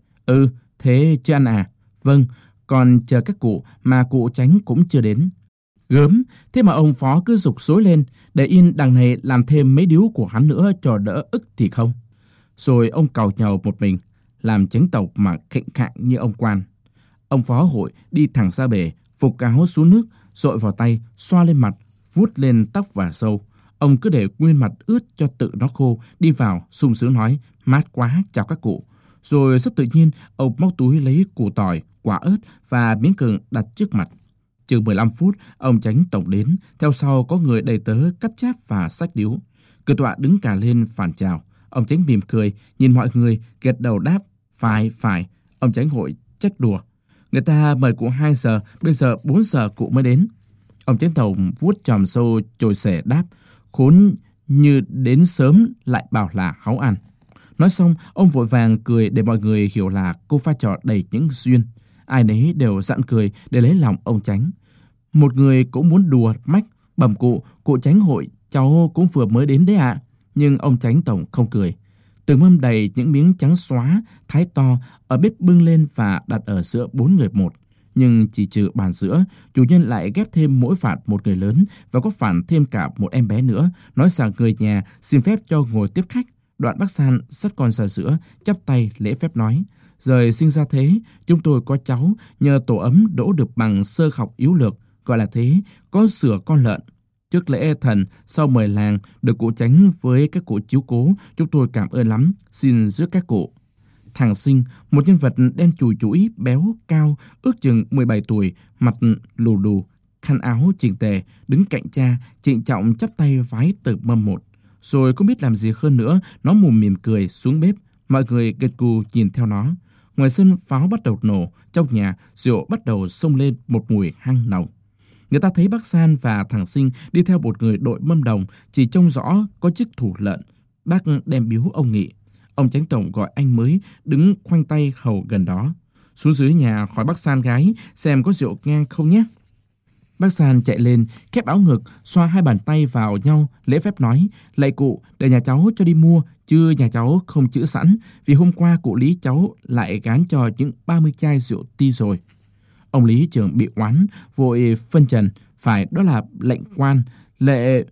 thế chưa ăn à? Vâng, còn chờ các cụ mà cụ chánh cũng chưa đến. Gớm, thế mà ông phó cứ giục xối lên, để yên đằng này làm thêm mấy điếu của hắn nữa cho đỡ ức thì không. Rồi ông càu nhàu một mình, làm chánh tộc mà khệnh khạng như ông quan. Ông phó hội đi thẳng ra bể, phục áo xuống nước, dội vào tay, xoa lên mặt, vuốt lên tóc và râu. Ông cứ để nguyên mặt ướt cho tự nó khô, đi vào, sung sướng nói: mát quá, chào các cụ. Rồi rất tự nhiên, ông móc túi lấy củ tỏi, quả ớt và miếng gừng đặt trước mặt. Chừng 15 phút, ông chánh tổng đến, theo sau có người đầy tớ cắp cháp và xách điếu. Cửa tọa đứng cả lên phản chào. Ông chánh mỉm cười, nhìn mọi người, gật đầu đáp: phải. Ông chánh hội trách đùa: người ta mời cụ 2 giờ, bây giờ 4 giờ cụ mới đến. Ông chánh tổng vuốt chòm râu chồi xẻ đáp: khốn như đến sớm lại bảo là háu ăn. Nói xong, ông vội vàng cười để mọi người hiểu là cô pha trò đầy những duyên. Ai nấy đều rặn cười để lấy lòng ông chánh. Một người cũng muốn đùa mách: bẩm cụ chánh hội cháu cũng vừa mới đến đấy ạ. Nhưng ông chánh tổng không cười. Từng mâm đầy những miếng trắng xóa, thái to, ở bếp bưng lên và đặt ở giữa 4 người một. Nhưng chỉ trừ bàn giữa, chủ nhân lại ghép thêm mỗi phạt một người lớn và có phản thêm cả một em bé nữa, nói rằng người nhà xin phép cho ngồi tiếp khách. Đoạn bác San xách con ra giữa, chắp tay lễ phép nói: rời sinh ra thế, chúng tôi có cháu, nhờ tổ ấm đỗ được bằng sơ học yếu lược, gọi là thế, có sửa con lợn. Trước lễ thần, sau mời làng, được cụ chánh với các cụ chiếu cố, chúng tôi cảm ơn lắm, xin rước các cụ. Thằng Sinh, một nhân vật đen chùi chũi, béo, cao, ước chừng 17 tuổi, mặt lù đù, khăn áo chỉnh tề, đứng cạnh cha, trịnh trọng chắp tay vái từ mâm một. Rồi không biết làm gì hơn nữa, nó mồm mỉm cười xuống bếp, mọi người gật gù nhìn theo nó. Ngoài sân pháo bắt đầu nổ, trong nhà rượu bắt đầu xông lên một mùi hăng nồng. Người ta thấy bác San và thằng Sinh đi theo một người đội mâm đồng, chỉ trông rõ có chiếc thủ lợn. Bác đem biếu ông Nghị. Ông chánh tổng gọi anh mới đứng khoanh tay hầu gần đó: xuống dưới nhà hỏi bác San gái xem có rượu ngang không nhé. Bác San chạy lên, khép áo ngực, xoa 2 bàn tay vào nhau, lễ phép nói: lạy cụ, để nhà cháu cho đi mua, chứ nhà cháu không chữ sẵn, vì hôm qua cụ Lý cháu lại gán cho những 30 chai rượu ti rồi. Ông Lý trưởng bị oán, vội phân trần: phải, đó là lệnh quan, lệ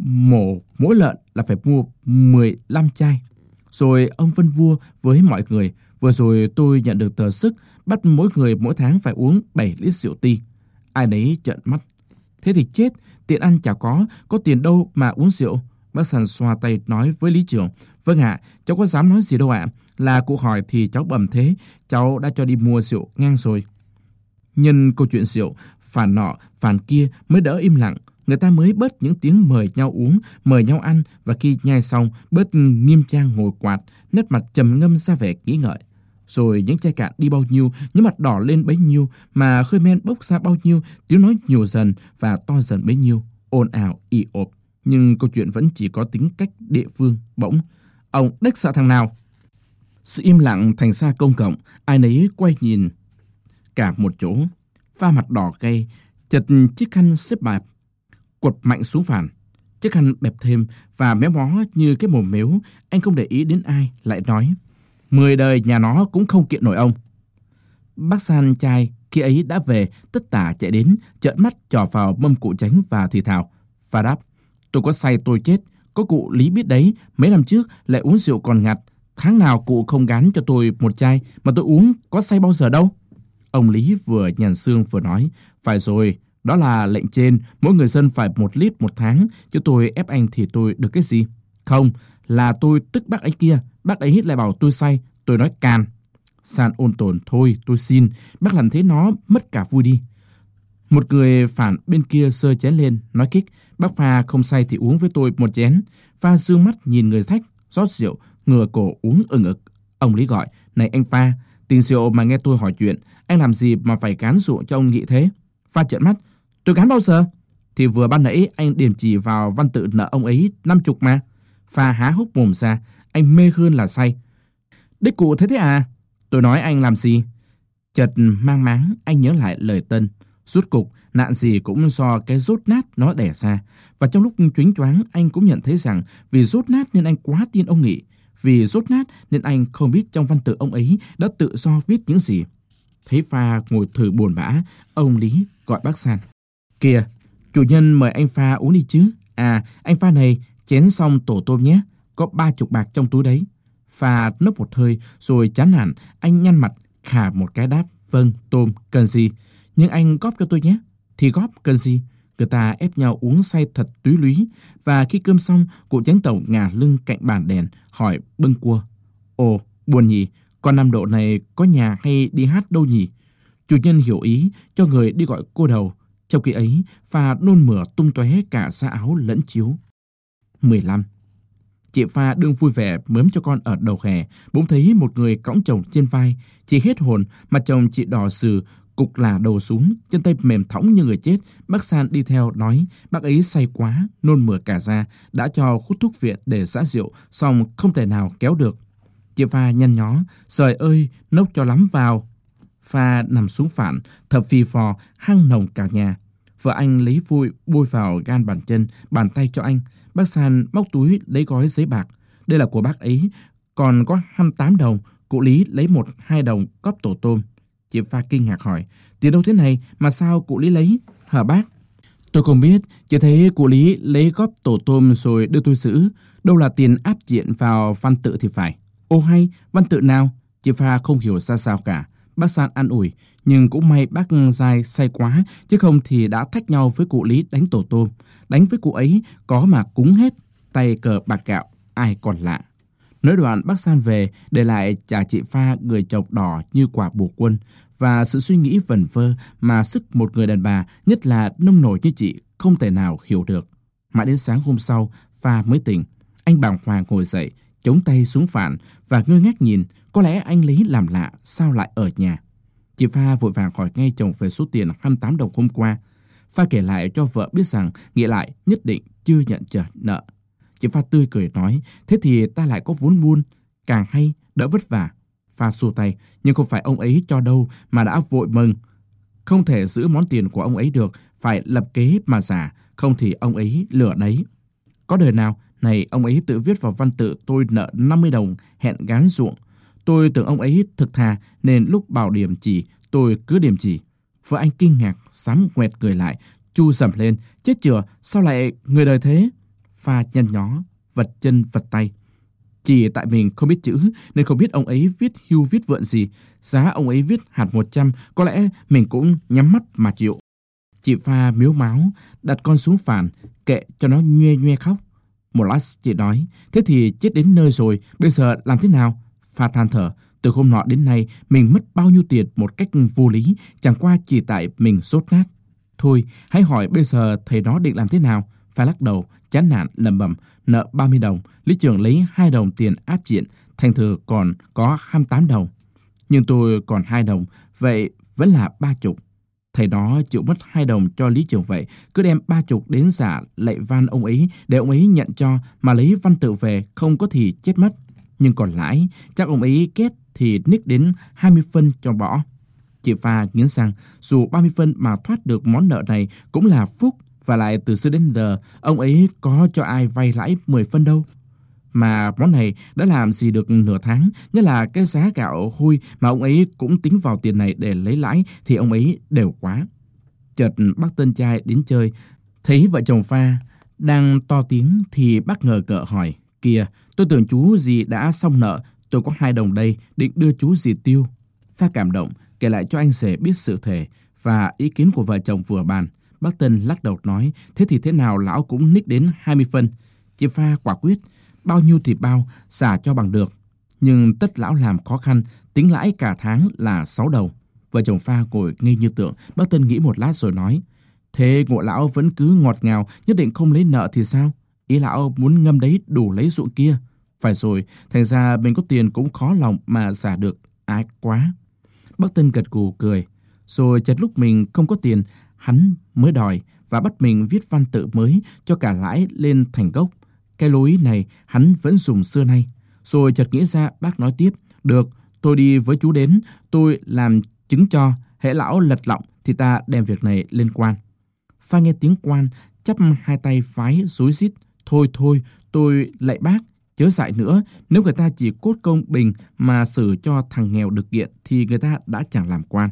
mổ mỗi lợn là phải mua 15 chai. Rồi ông phân vua với mọi người: vừa rồi tôi nhận được tờ sức, bắt mỗi người mỗi tháng phải uống 7 lít rượu ti. Ai nấy trợn mắt: thế thì chết, tiền ăn chả có tiền đâu mà uống rượu. Bác San xoa tay nói với lý trưởng: vâng ạ, cháu có dám nói gì đâu ạ. Là cụ hỏi thì cháu bẩm thế, cháu đã cho đi mua rượu ngang rồi. Nhân câu chuyện rượu, phản nọ, phản kia mới đỡ im lặng. Người ta mới bớt những tiếng mời nhau uống, mời nhau ăn, và khi nhai xong, bớt nghiêm trang ngồi quạt, nét mặt trầm ngâm ra vẻ nghĩ ngợi. Rồi những chai cạn đi bao nhiêu, những mặt đỏ lên bấy nhiêu, mà khơi men bốc ra bao nhiêu, tiếng nói nhiều dần và to dần bấy nhiêu, ồn ào ì ộp. Nhưng câu chuyện vẫn chỉ có tính cách địa phương. Bỗng, ông đếch sợ thằng nào. Sự im lặng thành ra công cộng, ai nấy quay nhìn cả một chỗ. Pha mặt đỏ gay, chật chiếc khăn xếp bẹp, quật mạnh xuống phản. Chiếc khăn bẹp thêm và méo mó như cái mồm mếu. Anh không để ý đến ai, lại nói: 10 đời nhà nó cũng không kiện nổi ông. Bác San trai khi ấy đã về, tất tả chạy đến, trợn mắt trỏ vào mâm cụ chánh và thì thào và đáp: tôi có say tôi chết, có cụ Lý biết đấy, mấy năm trước lại uống rượu còn ngặt, tháng nào cụ không gán cho tôi một chai mà tôi uống có say bao giờ đâu. Ông Lý vừa nhàn xương vừa nói: phải rồi, đó là lệnh trên, mỗi người dân phải 1 lít một tháng, chứ tôi ép anh thì tôi được cái gì? Không, là tôi tức bác ấy kia, bác ấy lại bảo tôi say, tôi nói càn. San ôn tồn: thôi tôi xin, bác làm thế nó mất cả vui đi. Một người phản bên kia sơ chén lên, nói kích: bác Pha không say thì uống với tôi một chén. Pha dương mắt nhìn người thách, rót rượu, ngửa cổ uống ừng ực. Ông Lý gọi: Này anh Pha, tiền rượu mà nghe tôi hỏi chuyện, anh làm gì mà phải gán ruộng cho ông Nghị thế? Pha trợn mắt. Tôi gán bao giờ? Thì vừa ban nãy anh điểm chỉ vào văn tự nợ ông ấy 50 mà. Pha há hốc mồm ra, anh mê hơn là say. Đích cụ thế à? Tôi nói anh làm gì? Chợt mang máng anh nhớ lại lời Tân. Rốt cục nạn gì cũng do cái rốt nát nó đẻ ra. Và trong lúc choáng choáng anh cũng nhận thấy rằng vì rốt nát nên anh quá tin ông Nghị. Vì rốt nát nên anh không biết trong văn tự ông ấy đã tự do viết những gì. Thấy Pha ngồi thử buồn bã, ông Lý gọi bác San. Kìa, chủ nhân mời anh Pha uống đi chứ. À, anh Pha này, chén xong tổ tôm nhé. Có 30 bạc trong túi đấy. Pha nốc một hơi rồi chán nản, anh nhăn mặt, khà một cái đáp. Vâng, tôm, cần gì? Nhưng anh góp cho tôi nhé. Thì góp, cần gì? Người ta ép nhau uống say thật túy lúy. Và khi cơm xong, cụ Chánh Tổng ngả lưng cạnh bàn đèn, hỏi bâng quơ. Ồ, buồn nhỉ, con Nam Độ này có nhà hay đi hát đâu nhỉ? Chủ nhân hiểu ý, cho người đi gọi cô đầu. Trong khi ấy, Pha nôn mửa tung tóe cả xa áo lẫn chiếu. 15. Chị Pha đương vui vẻ mớm cho con ở đầu hè, bỗng thấy một người cõng chồng trên vai. Chị hết hồn, mặt chồng chị đỏ sừ, cục là đầu xuống, chân tay mềm thõng như người chết. Bác San đi theo nói bác ấy say quá, nôn mửa cả ra, đã cho hút thuốc viện để xả rượu, xong không thể nào kéo được. Chị Pha nhăn nhó, trời ơi, nốc cho lắm vào. Pha nằm xuống phản, thở phì phò, hăng nồng cả nhà. Vợ anh lấy vôi bôi vào gan bàn chân, bàn tay cho anh. Bác San móc túi lấy gói giấy bạc. Đây là của bác ấy, còn có 28 đồng. Cụ Lý lấy 1-2 đồng cóp tổ tôm. Chị Pha kinh ngạc hỏi, tiền đâu thế này mà sao cụ Lý lấy? Hả bác? Tôi không biết, chỉ thấy cụ Lý lấy góp tổ tôm rồi đưa tôi giữ. Đâu là tiền áp diện vào văn tự thì phải. Ô hay, văn tự nào? Chị Pha không hiểu ra sao cả. Bác San an ủi, nhưng cũng may bác Giai say quá, chứ không thì đã thách nhau với cụ Lý đánh tổ tôm. Đánh với cụ ấy có mà cúng hết, tay cờ bạc gạo, ai còn lạ. Nói đoạn bác San về, để lại trả chị Pha người chồng đỏ như quả bổ quân, và sự suy nghĩ vẩn vơ mà sức một người đàn bà, nhất là nông nổi như chị, không thể nào hiểu được. Mãi đến sáng hôm sau, Pha mới tỉnh. Anh bàng hoàng ngồi dậy, chống tay xuống phản và ngơ ngác nhìn, có lẽ anh Lý làm lạ sao lại ở nhà. Chị Pha vội vàng hỏi ngay chồng về số tiền 28 đồng hôm qua. Pha kể lại cho vợ biết rằng nghĩ lại nhất định chưa nhận trả nợ. Chị Pha tươi cười nói, thế thì ta lại có vốn buôn, càng hay, đỡ vất vả. Pha xua tay, nhưng không phải ông ấy cho đâu mà đã vội mừng. Không thể giữ món tiền của ông ấy được, phải lập kế mà giả, không thì ông ấy lừa đấy. Có đời nào, này ông ấy tự viết vào văn tự tôi nợ 50 đồng hẹn gán ruộng. Tôi tưởng ông ấy thực thà nên lúc bảo điểm chỉ, tôi cứ điểm chỉ. Vợ anh kinh ngạc, sám ngoẹt người lại, chu sầm lên, chết chửa, sao lại người đời thế? Pha nhăn nhó, vật chân vật tay. Chỉ tại mình không biết chữ nên không biết ông ấy viết hưu viết vượn gì. Giá ông ấy viết hạt 100, có lẽ mình cũng nhắm mắt mà chịu. Chị Pha miếu máu, đặt con xuống phản, kệ cho nó nhoe nhoe khóc. Một lát chị nói, thế thì chết đến nơi rồi, bây giờ làm thế nào? Pha than thở, từ hôm nọ đến nay mình mất bao nhiêu tiền một cách vô lý, chẳng qua chỉ tại mình sốt nát. Thôi, hãy hỏi bây giờ thầy đó định làm thế nào? Pha lắc đầu, chán nản lẩm bẩm, nợ 30 đồng, lý trưởng lấy 2 đồng tiền áp diện, thành thử còn có 28 đồng. Nhưng tôi còn 2 đồng, vậy vẫn là 30. Thầy đó chịu mất 2 đồng cho lý trưởng vậy, cứ đem 30 đến giả lạy van ông ấy để ông ấy nhận cho, mà lấy văn tự về không có thì chết mất. Nhưng còn lãi, chắc ông ấy kết thì nick đến 20 phân cho bỏ. Chị Pha nghiến răng, dù 30 phân mà thoát được món nợ này cũng là phúc, và lại từ xưa đến giờ ông ấy có cho ai vay lãi 10 phân đâu. Mà món này đã làm gì được nửa tháng, nhất là cái giá gạo hôi mà ông ấy cũng tính vào tiền này để lấy lãi thì ông ấy đều quá. Chợt bác Tân trai đến chơi, thấy vợ chồng Pha đang to tiếng thì bác ngờ ngợ hỏi, kìa, tôi tưởng chú gì đã xong nợ, tôi có 2 đồng đây, định đưa chú gì tiêu. Pha cảm động, kể lại cho anh rể biết sự thể và ý kiến của vợ chồng vừa bàn. Bác Tân lắc đầu nói, thế thì thế nào lão cũng nick đến 20 phân. Chị Pha quả quyết, bao nhiêu thì bao, xả cho bằng được. Nhưng tất lão làm khó khăn, tính lãi cả tháng là 6 đồng. Vợ chồng Pha ngồi ngây như tượng, bác Tân nghĩ một lát rồi nói, thế ngộ lão vẫn cứ ngọt ngào, nhất định không lấy nợ thì sao? Ý lão muốn ngâm đấy đủ lấy ruộng kia. Phải rồi, thành ra mình có tiền cũng khó lòng mà xả được ái quá. Bác Tân gật gù cười, rồi chợt lúc mình không có tiền, hắn mới đòi và bắt mình viết văn tự mới cho cả lãi lên thành gốc. Cái lối này hắn vẫn dùng xưa nay. Rồi chợt nghĩ ra, bác nói tiếp: được, tôi đi với chú đến, tôi làm chứng cho, hễ lão lật lọng thì ta đem việc này lên quan. Pha nghe tiếng quan, chắp hai tay phái rối rít: thôi thôi, tôi lạy bác, chớ dại nữa, nếu người ta chỉ cốt công bình mà xử cho thằng nghèo được kiện thì người ta đã chẳng làm quan.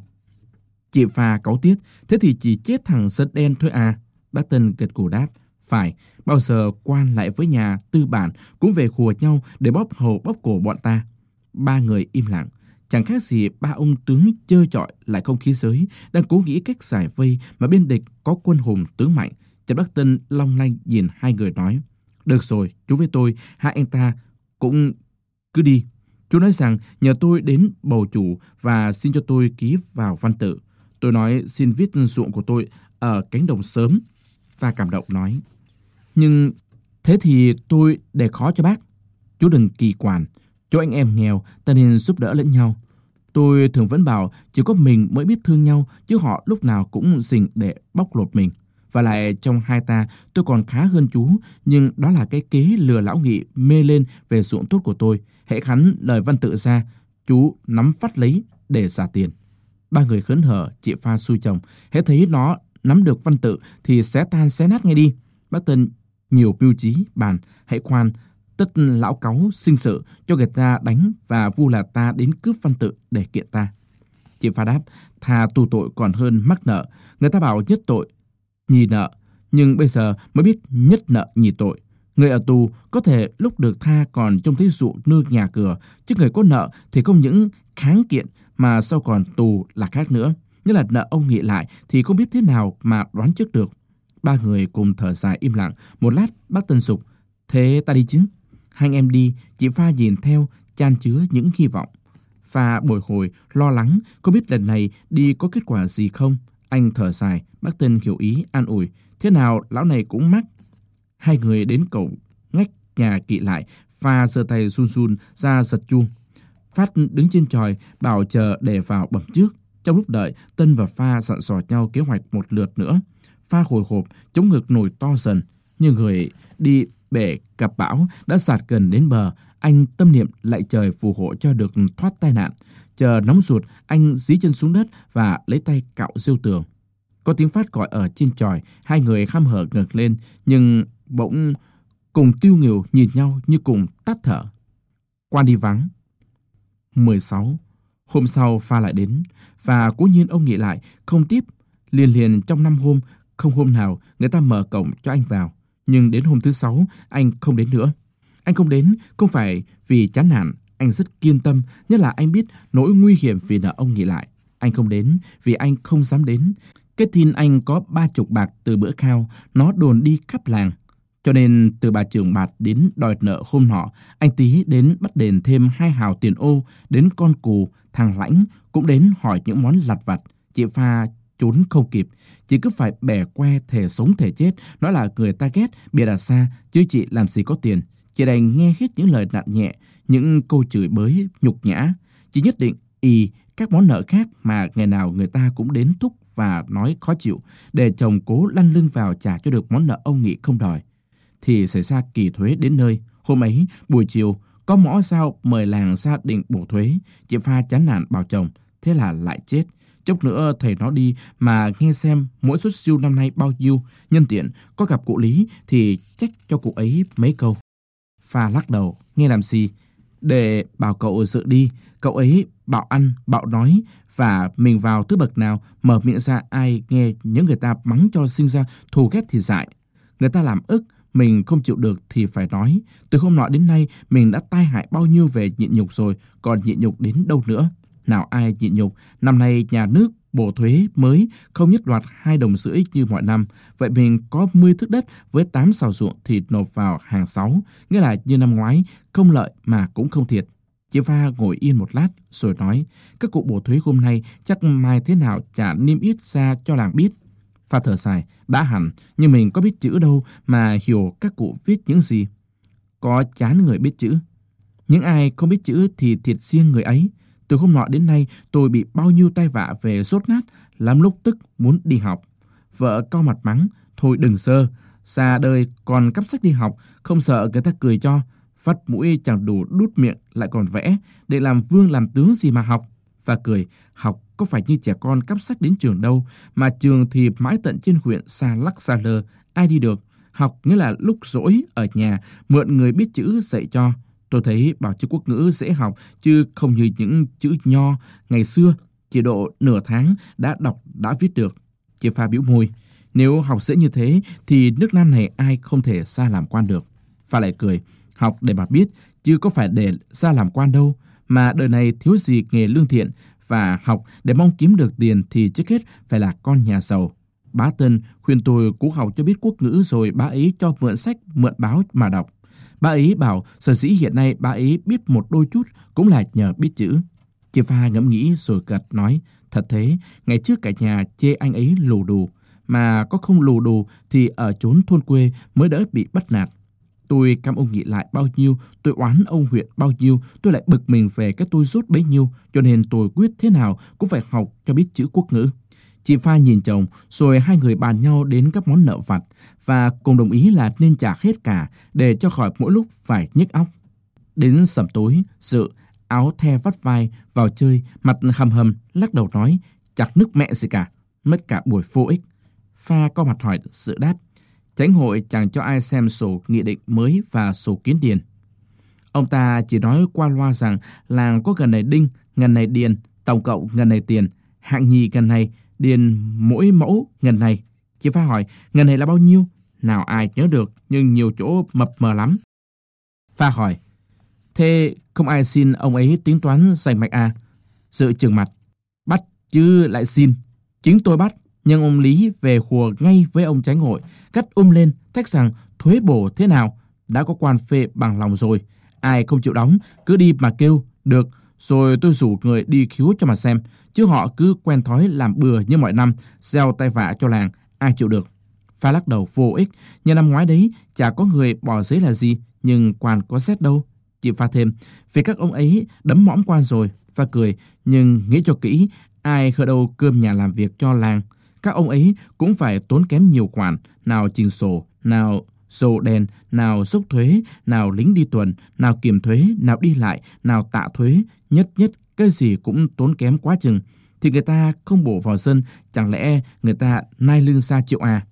Chị Pha cáu tiết: thế thì chỉ chết thằng sân đen thôi à? Bác Tân gật gù đáp: phải, bao giờ quan lại với nhà tư bản cũng về khùa nhau để bóp hầu bóp cổ bọn ta. Ba người im lặng, chẳng khác gì ba ông tướng chơi chọi lại không khí giới, đang cố nghĩ cách giải vây mà bên địch có quân hùng tướng mạnh. Trần Bác Tân long lanh nhìn hai người nói: được rồi, chú với tôi, hai anh ta cũng cứ đi. Chú nói rằng nhờ tôi đến bầu chủ và xin cho tôi ký vào văn tự. Tôi nói xin viết ruộng của tôi ở cánh đồng sớm. Pha cảm động nói: nhưng thế thì tôi để khó cho bác. Chú đừng kỳ quản, chỗ anh em nghèo ta nên giúp đỡ lẫn nhau. Tôi thường vẫn bảo chỉ có mình mới biết thương nhau, chứ họ lúc nào cũng rình để bóc lột mình. Và lại trong hai ta tôi còn khá hơn chú, nhưng đó là cái kế lừa lão Nghị mê lên về ruộng tốt của tôi. Hễ khắn lời văn tự ra, chú nắm phát lấy để trả tiền. Ba người khấn hở, chị Pha xui chồng: hễ thấy nó nắm được văn tự thì xé tan xé nát ngay đi. Bác Tân nhiều mưu trí bàn: hãy khoan, tất lão cáu sinh sự cho người ta đánh và vu là ta đến cướp văn tự để kiện ta. Chị Pha đáp: thà tù tội còn hơn mắc nợ. Người ta bảo nhất tội nhì nợ, nhưng bây giờ mới biết nhất nợ nhì tội. Người ở tù có thể lúc được tha còn trông thấy ruộng nương nhà cửa, chứ người có nợ thì không những kháng kiện mà sau còn tù là khác nữa. Như là nợ ông Nghị lại thì không biết thế nào mà đoán trước được. Ba người cùng thở dài im lặng. Một lát bác Tân sục: thế ta đi chứ? Hai anh em đi, chị Pha nhìn theo chan chứa những hy vọng. Pha bồi hồi lo lắng không biết lần này đi có kết quả gì không. Anh thở dài, bác Tân hiểu ý an ủi: thế nào lão này cũng mắc. Hai người đến cổng ngách nhà Kỵ lại. Pha giơ tay run run ra giật chuông. Phát đứng trên chòi bảo chờ để vào bẩm trước. Trong lúc đợi, Tân và Pha dặn dò nhau kế hoạch một lượt nữa. Pha hồi hộp, chống ngực nổi to dần, như người đi bể gặp bão đã sạt gần đến bờ. Anh tâm niệm lạy trời phù hộ cho được thoát tai nạn. Chờ nóng ruột, anh dí chân xuống đất và lấy tay cạo rêu tường. Có tiếng Phát gọi ở trên chòi. Hai người khăm hở ngẩng lên, nhưng bỗng cùng tiêu nghỉu nhìn nhau như cùng tắt thở. Quan đi vắng. 16. Hôm sau Pha lại đến, và cố nhiên ông Nghị lại không tiếp. Liền trong 5 hôm, không hôm nào người ta mở cổng cho anh vào. Nhưng đến hôm thứ 6, anh không đến nữa. Anh không đến không phải vì chán nản, anh rất kiên tâm, nhất là anh biết nỗi nguy hiểm vì nợ ông Nghị lại. Anh không đến vì anh không dám đến. Cái tin anh có 30 bạc từ bữa khao, nó đồn đi khắp làng. Cho nên từ bà trưởng bạt đến đòi nợ hôm nọ, anh Tý đến bắt đền thêm 2 hào tiền ô, đến con cù, thằng Lãnh cũng đến hỏi những món lặt vặt. Chị Pha trốn không kịp, chị cứ phải bẻ que thể sống thể chết, nói là người ta ghét, bịa đặt xa, chứ chị làm gì có tiền. Chị đành nghe hết những lời nặng nhẹ, những câu chửi bới, nhục nhã. Chị nhất định các món nợ khác mà ngày nào người ta cũng đến thúc và nói khó chịu, để chồng cố lăn lưng vào trả cho được món nợ ông Nghị không đòi. Thì xảy ra kỳ thuế đến nơi. Hôm ấy buổi chiều có mõ sao mời làng ra định bổ thuế. Chị Pha chán nản bảo chồng, thế là lại chết. Chốc nữa thầy nó đi mà nghe xem mỗi suất siêu năm nay bao nhiêu. Nhân tiện có gặp cụ Lý thì trách cho cụ ấy mấy câu. Pha lắc đầu, nghe làm gì, để bảo cậu dự đi. Cậu ấy bạo ăn, bạo nói, và mình vào thứ bậc nào mở miệng ra ai nghe những người ta mắng cho sinh ra thù ghét thì dại. Người ta làm ức, mình không chịu được thì phải nói. Từ hôm nọ đến nay mình đã tai hại bao nhiêu về nhịn nhục rồi, còn nhịn nhục đến đâu nữa. Nào ai nhịn nhục, năm nay nhà nước bổ thuế mới không nhất loạt 2,5 đồng như mọi năm. Vậy mình có 10 thước đất với 8 sào ruộng thì nộp vào hàng 6, nghĩa là như năm ngoái, không lợi mà cũng không thiệt. Chị Pha ngồi yên một lát rồi nói, các cụ bổ thuế hôm nay chắc mai thế nào chả niêm yết ra cho làng biết. Pha thở dài, đã hẳn, nhưng mình có biết chữ đâu mà hiểu các cụ viết những gì. Có chán người biết chữ. Những ai không biết chữ thì thiệt riêng người ấy. Từ hôm nọ đến nay tôi bị bao nhiêu tai vạ về sốt nát, lắm lúc tức muốn đi học. Vợ cau mặt mắng, thôi đừng sơ, xa đời còn cắp sách đi học, không sợ người ta cười cho. Vắt mũi chẳng đủ đút miệng lại còn vẽ, để làm vương làm tướng gì mà học. Và cười, học có phải như trẻ con cắp sách đến trường đâu, mà trường thì mãi tận trên huyện xa lắc xa lơ, ai đi được. Học nghĩa là lúc rỗi ở nhà, mượn người biết chữ dạy cho. Tôi thấy bảo chữ quốc ngữ dễ học, chứ không như những chữ nho ngày xưa, chỉ độ nửa tháng đã đọc đã viết được. Chị Pha bĩu môi, nếu học dễ như thế thì nước Nam này ai không thể ra làm quan được. Pha lại cười, học để mà biết, chứ có phải để ra làm quan đâu, mà đời này thiếu gì nghề lương thiện, và học để mong kiếm được tiền thì trước hết phải là con nhà giàu. Bá Tân khuyên tôi cố học cho biết quốc ngữ, rồi bá ấy cho mượn sách, mượn báo mà đọc. Bá ấy bảo sở dĩ hiện nay bá ấy biết một đôi chút cũng là nhờ biết chữ. Chị Pha ngẫm nghĩ rồi gật nói, thật thế, ngày trước cả nhà chê anh ấy lù đù, mà có không lù đù thì ở chốn thôn quê mới đỡ bị bắt nạt. Tôi cam ông nghĩ lại bao nhiêu, tôi oán ông huyện bao nhiêu, tôi lại bực mình về cái tôi rút bấy nhiêu, cho nên tôi quyết thế nào cũng phải học cho biết chữ quốc ngữ. Chị Pha nhìn chồng, rồi hai người bàn nhau đến các món nợ vặt, và cùng đồng ý là nên trả hết cả, để cho khỏi mỗi lúc phải nhức óc. Đến sẩm tối, Dự áo the vắt vai vào chơi, mặt hầm hầm, lắc đầu nói, chặt nước mẹ gì cả, mất cả buổi vô ích. Pha có mặt hỏi, Dự đáp, Chánh hội chẳng cho ai xem sổ nghị định mới và sổ kiến điền. Ông ta chỉ nói qua loa rằng làng có gần này đinh, gần này điền, tổng cộng gần này tiền, hạng nhì gần này, điền mỗi mẫu gần này. Chị Pha hỏi, gần này là bao nhiêu? Nào ai nhớ được, nhưng nhiều chỗ mập mờ lắm. Pha hỏi, thế không ai xin ông ấy tính toán rành mạch à? Dự trừng mặt, bắt chứ lại xin. Chính tôi bắt, nhưng ông Lý về hùa ngay với ông Chánh hội, cắt lên, thách rằng thuế bổ thế nào, đã có quan phê bằng lòng rồi. Ai không chịu đóng, cứ đi mà kêu, được, rồi tôi rủ người đi khiếu cho mà xem, chứ họ cứ quen thói làm bừa như mọi năm, gieo tai vạ cho làng, ai chịu được. Pha lắc đầu vô ích, như năm ngoái đấy, chả có người bỏ giấy là gì, nhưng quan có xét đâu. Chị Pha thêm, vì các ông ấy đấm mõm quan rồi. Pha cười, nhưng nghĩ cho kỹ, ai khờ đâu cơm nhà làm việc cho làng. Các ông ấy cũng phải tốn kém nhiều khoản, nào trình sổ, nào sổ đèn, nào xúc thuế, nào lính đi tuần, nào kiểm thuế, nào đi lại, nào tạ thuế, nhất cái gì cũng tốn kém quá chừng. Thì người ta không bổ vào dân, chẳng lẽ người ta nai lưng xa chịu à?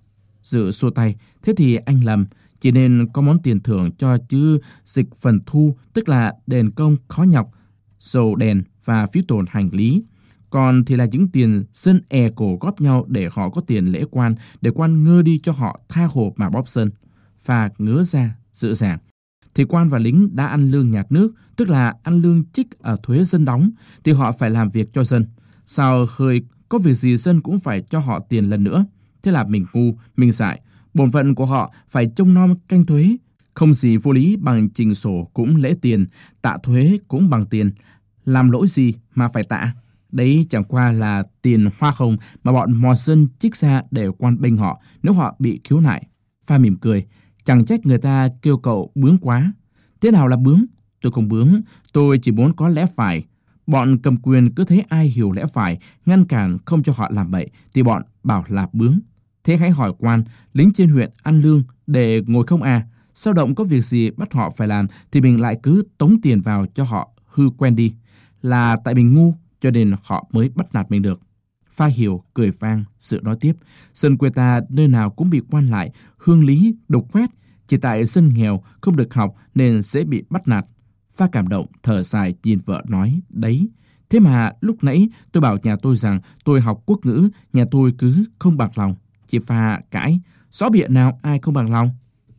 Dự xua tay, thế thì anh lầm, chỉ nên có món tiền thưởng cho chứ dịch phần thu, tức là đền công khó nhọc, sổ đèn và phí tổn hành lý. Còn thì là những tiền dân cổ góp nhau để họ có tiền lễ quan, để quan ngơ đi cho họ tha hồ mà bóp sân. Pha ngứa ra, dự giảng. Thì quan và lính đã ăn lương nhạt nước, tức là ăn lương trích ở thuế dân đóng, thì họ phải làm việc cho dân. Sao khơi có việc gì dân cũng phải cho họ tiền lần nữa. Thế là mình ngu, mình dại. Bổn phận của họ phải trông nom canh thuế. Không gì vô lý bằng trình sổ cũng lễ tiền, tạ thuế cũng bằng tiền. Làm lỗi gì mà phải tạ? Đấy chẳng qua là tiền hoa hồng mà bọn mò dân trích ra để quan bênh họ nếu họ bị khiếu nại. Pha mỉm cười, chẳng trách người ta kêu cậu bướng quá. Thế nào là bướng? Tôi không bướng, tôi chỉ muốn có lẽ phải. Bọn cầm quyền cứ thấy ai hiểu lẽ phải, ngăn cản không cho họ làm bậy, thì bọn bảo là bướng. Thế hãy hỏi quan, lính trên huyện ăn lương để ngồi không à? Sao động có việc gì bắt họ phải làm thì mình lại cứ tống tiền vào cho họ hư quen đi. Là tại mình ngu, cho nên họ mới bắt nạt mình được. Pha hiểu, cười vang, Sự nói tiếp. Dân quê ta nơi nào cũng bị quan lại, hương lý, đục khoét. Chỉ tại dân nghèo không được học nên dễ bị bắt nạt. Pha cảm động, thở dài nhìn vợ nói, đấy. Thế mà lúc nãy tôi bảo nhà tôi rằng tôi học quốc ngữ, nhà tôi cứ không bằng lòng. Chị Pha cãi, rõ bịa nào ai không bằng lòng.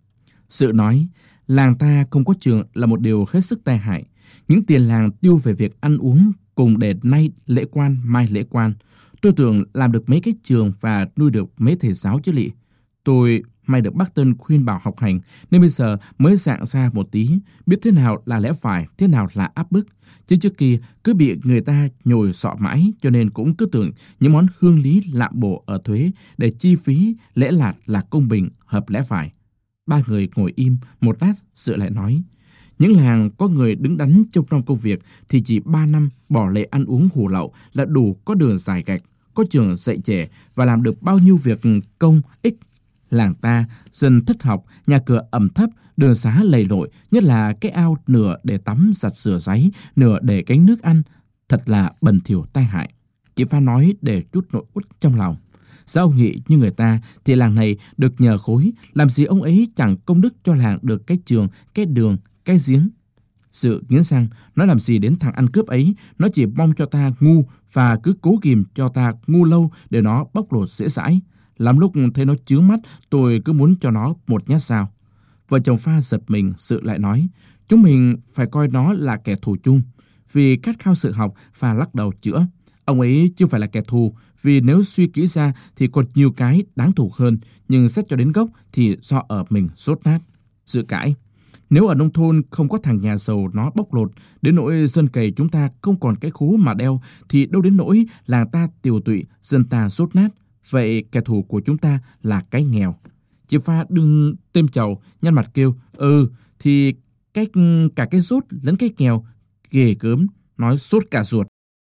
Sự nói, làng ta không có trường là một điều hết sức tai hại. Những tiền làng tiêu về việc ăn uống cùng để nay lễ quan, mai lễ quan. Tôi tưởng làm được mấy cái trường và nuôi được mấy thầy giáo chứ lị. Tôi may được bác Tân khuyên bảo học hành, nên bây giờ mới dạng ra một tí, biết thế nào là lẽ phải, thế nào là áp bức. Chứ trước kia cứ bị người ta nhồi sọ mãi, cho nên cũng cứ tưởng những món hương lý lạm bổ ở thuế để chi phí lễ lạt là công bình, hợp lẽ phải. Ba người ngồi im, một lát Sự lại nói, Những làng có người đứng đắn trông nom công việc thì chỉ 3 năm bỏ lệ ăn uống hủ lậu là đủ có đường giải gạch, có trường dạy trẻ và làm được bao nhiêu việc công ích. Làng ta dân thất học, nhà cửa ẩm thấp, đường xá lầy lội, nhất là cái ao nửa để tắm giặt rửa ráy, nửa để gánh nước ăn, thật là bẩn thỉu tai hại. Chị Pha nói để chút nỗi uất trong lòng. Sao ông Nghị như người ta thì làng này được nhờ khối, làm gì ông ấy chẳng công đức cho làng được cái trường, cái đường, cái giếng. Sự nghiến răng, nó làm gì đến thằng ăn cướp ấy, nó chỉ mong cho ta ngu và cứ cố ghìm cho ta ngu lâu để nó bóc lột dễ dãi. Lắm lúc thấy nó chướng mắt, tôi cứ muốn cho nó một nhát dao. Vợ chồng Pha giật mình, Sự lại nói, chúng mình phải coi nó là kẻ thù chung. Vì khát khao sự học, Pha lắc đầu chữa. Ông ấy chưa phải là kẻ thù, vì nếu suy kỹ ra thì còn nhiều cái đáng thù hơn, nhưng xét cho đến gốc thì do ở mình sốt nát. Sự cãi, nếu ở nông thôn không có thằng nhà giàu nó bóc lột, đến nỗi dân cày chúng ta không còn cái khố mà đeo, thì đâu đến nỗi làng ta tiều tụy, dân ta sốt nát. Vậy kẻ thù của chúng ta là cái nghèo. Chị Pha đừng têm chầu, nhăn mặt kêu, thì cả cái sốt lẫn cái nghèo, ghê gớm, nói sốt cả ruột.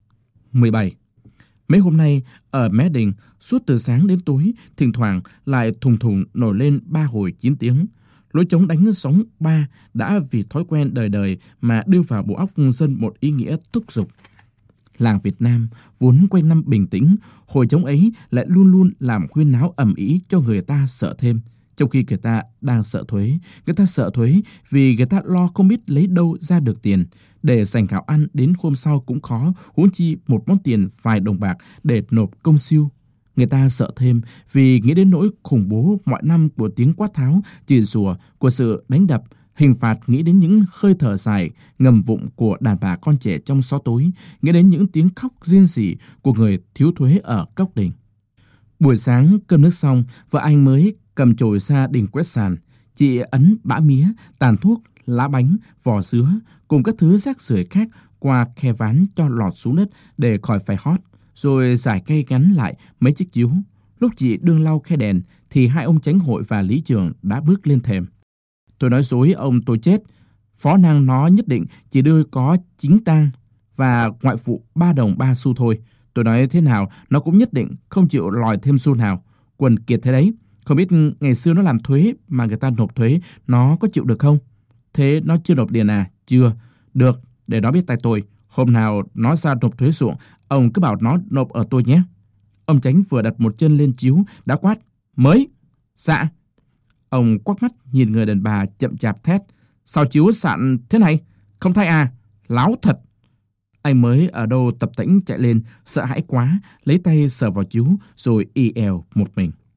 17. Mấy hôm nay, ở Mé Đình, suốt từ sáng đến tối, thỉnh thoảng lại thùng thùng nổi lên 3 hồi 9 tiếng. Lối trống đánh sóng 3 đã vì thói quen đời đời mà đưa vào bộ óc dân một ý nghĩa thúc giục. Làng Việt Nam vốn quanh năm bình tĩnh, hồi trống ấy lại luôn luôn làm huyên náo ầm ĩ cho người ta sợ thêm. Trong khi người ta đang sợ thuế, người ta sợ thuế vì người ta lo không biết lấy đâu ra được tiền. Để dành gạo ăn đến hôm sau cũng khó, huống chi một món tiền vài đồng bạc để nộp công siêu. Người ta sợ thêm vì nghĩ đến nỗi khủng bố mọi năm của tiếng quát tháo, chửi rủa, của sự đánh đập, hình phạt, nghĩ đến những hơi thở dài, ngầm vụng của đàn bà con trẻ trong xó tối, nghĩ đến những tiếng khóc rên rỉ của người thiếu thuế ở Cốc Đình. Buổi sáng cơm nước xong, vợ anh mới cầm chổi ra đình quét sàn. Chị ấn bã mía, tàn thuốc, lá bánh, vỏ sứa cùng các thứ rác rưởi khác qua khe ván cho lọt xuống đất để khỏi phải hót, rồi giải cây gắn lại mấy chiếc chiếu. Lúc chị đương lau khe đèn thì hai ông chánh hội và lý trưởng đã bước lên thềm. Tôi nói dối ông tôi chết. Phó nang nó nhất định chỉ đưa có chính tang và ngoại phụ 3 đồng 3 xu thôi. Tôi nói thế nào nó cũng nhất định không chịu lòi thêm xu nào. Quần kiệt thế đấy. Không biết ngày xưa nó làm thuế mà người ta nộp thuế, nó có chịu được không? Thế nó chưa nộp tiền à? Chưa. Được, để nó biết tay tôi. Hôm nào nó ra nộp thuế ruộng, ông cứ bảo nó nộp ở tôi nhé. Ông Chánh vừa đặt một chân lên chiếu đã quát. Mới. Dạ. Ông quắc mắt nhìn người đàn bà chậm chạp thét. Sao chiếu sạn thế này? Không thay à? Láo thật. Anh mới ở đâu tập tễnh chạy lên, sợ hãi quá, lấy tay sờ vào chiếu rồi y èo một mình.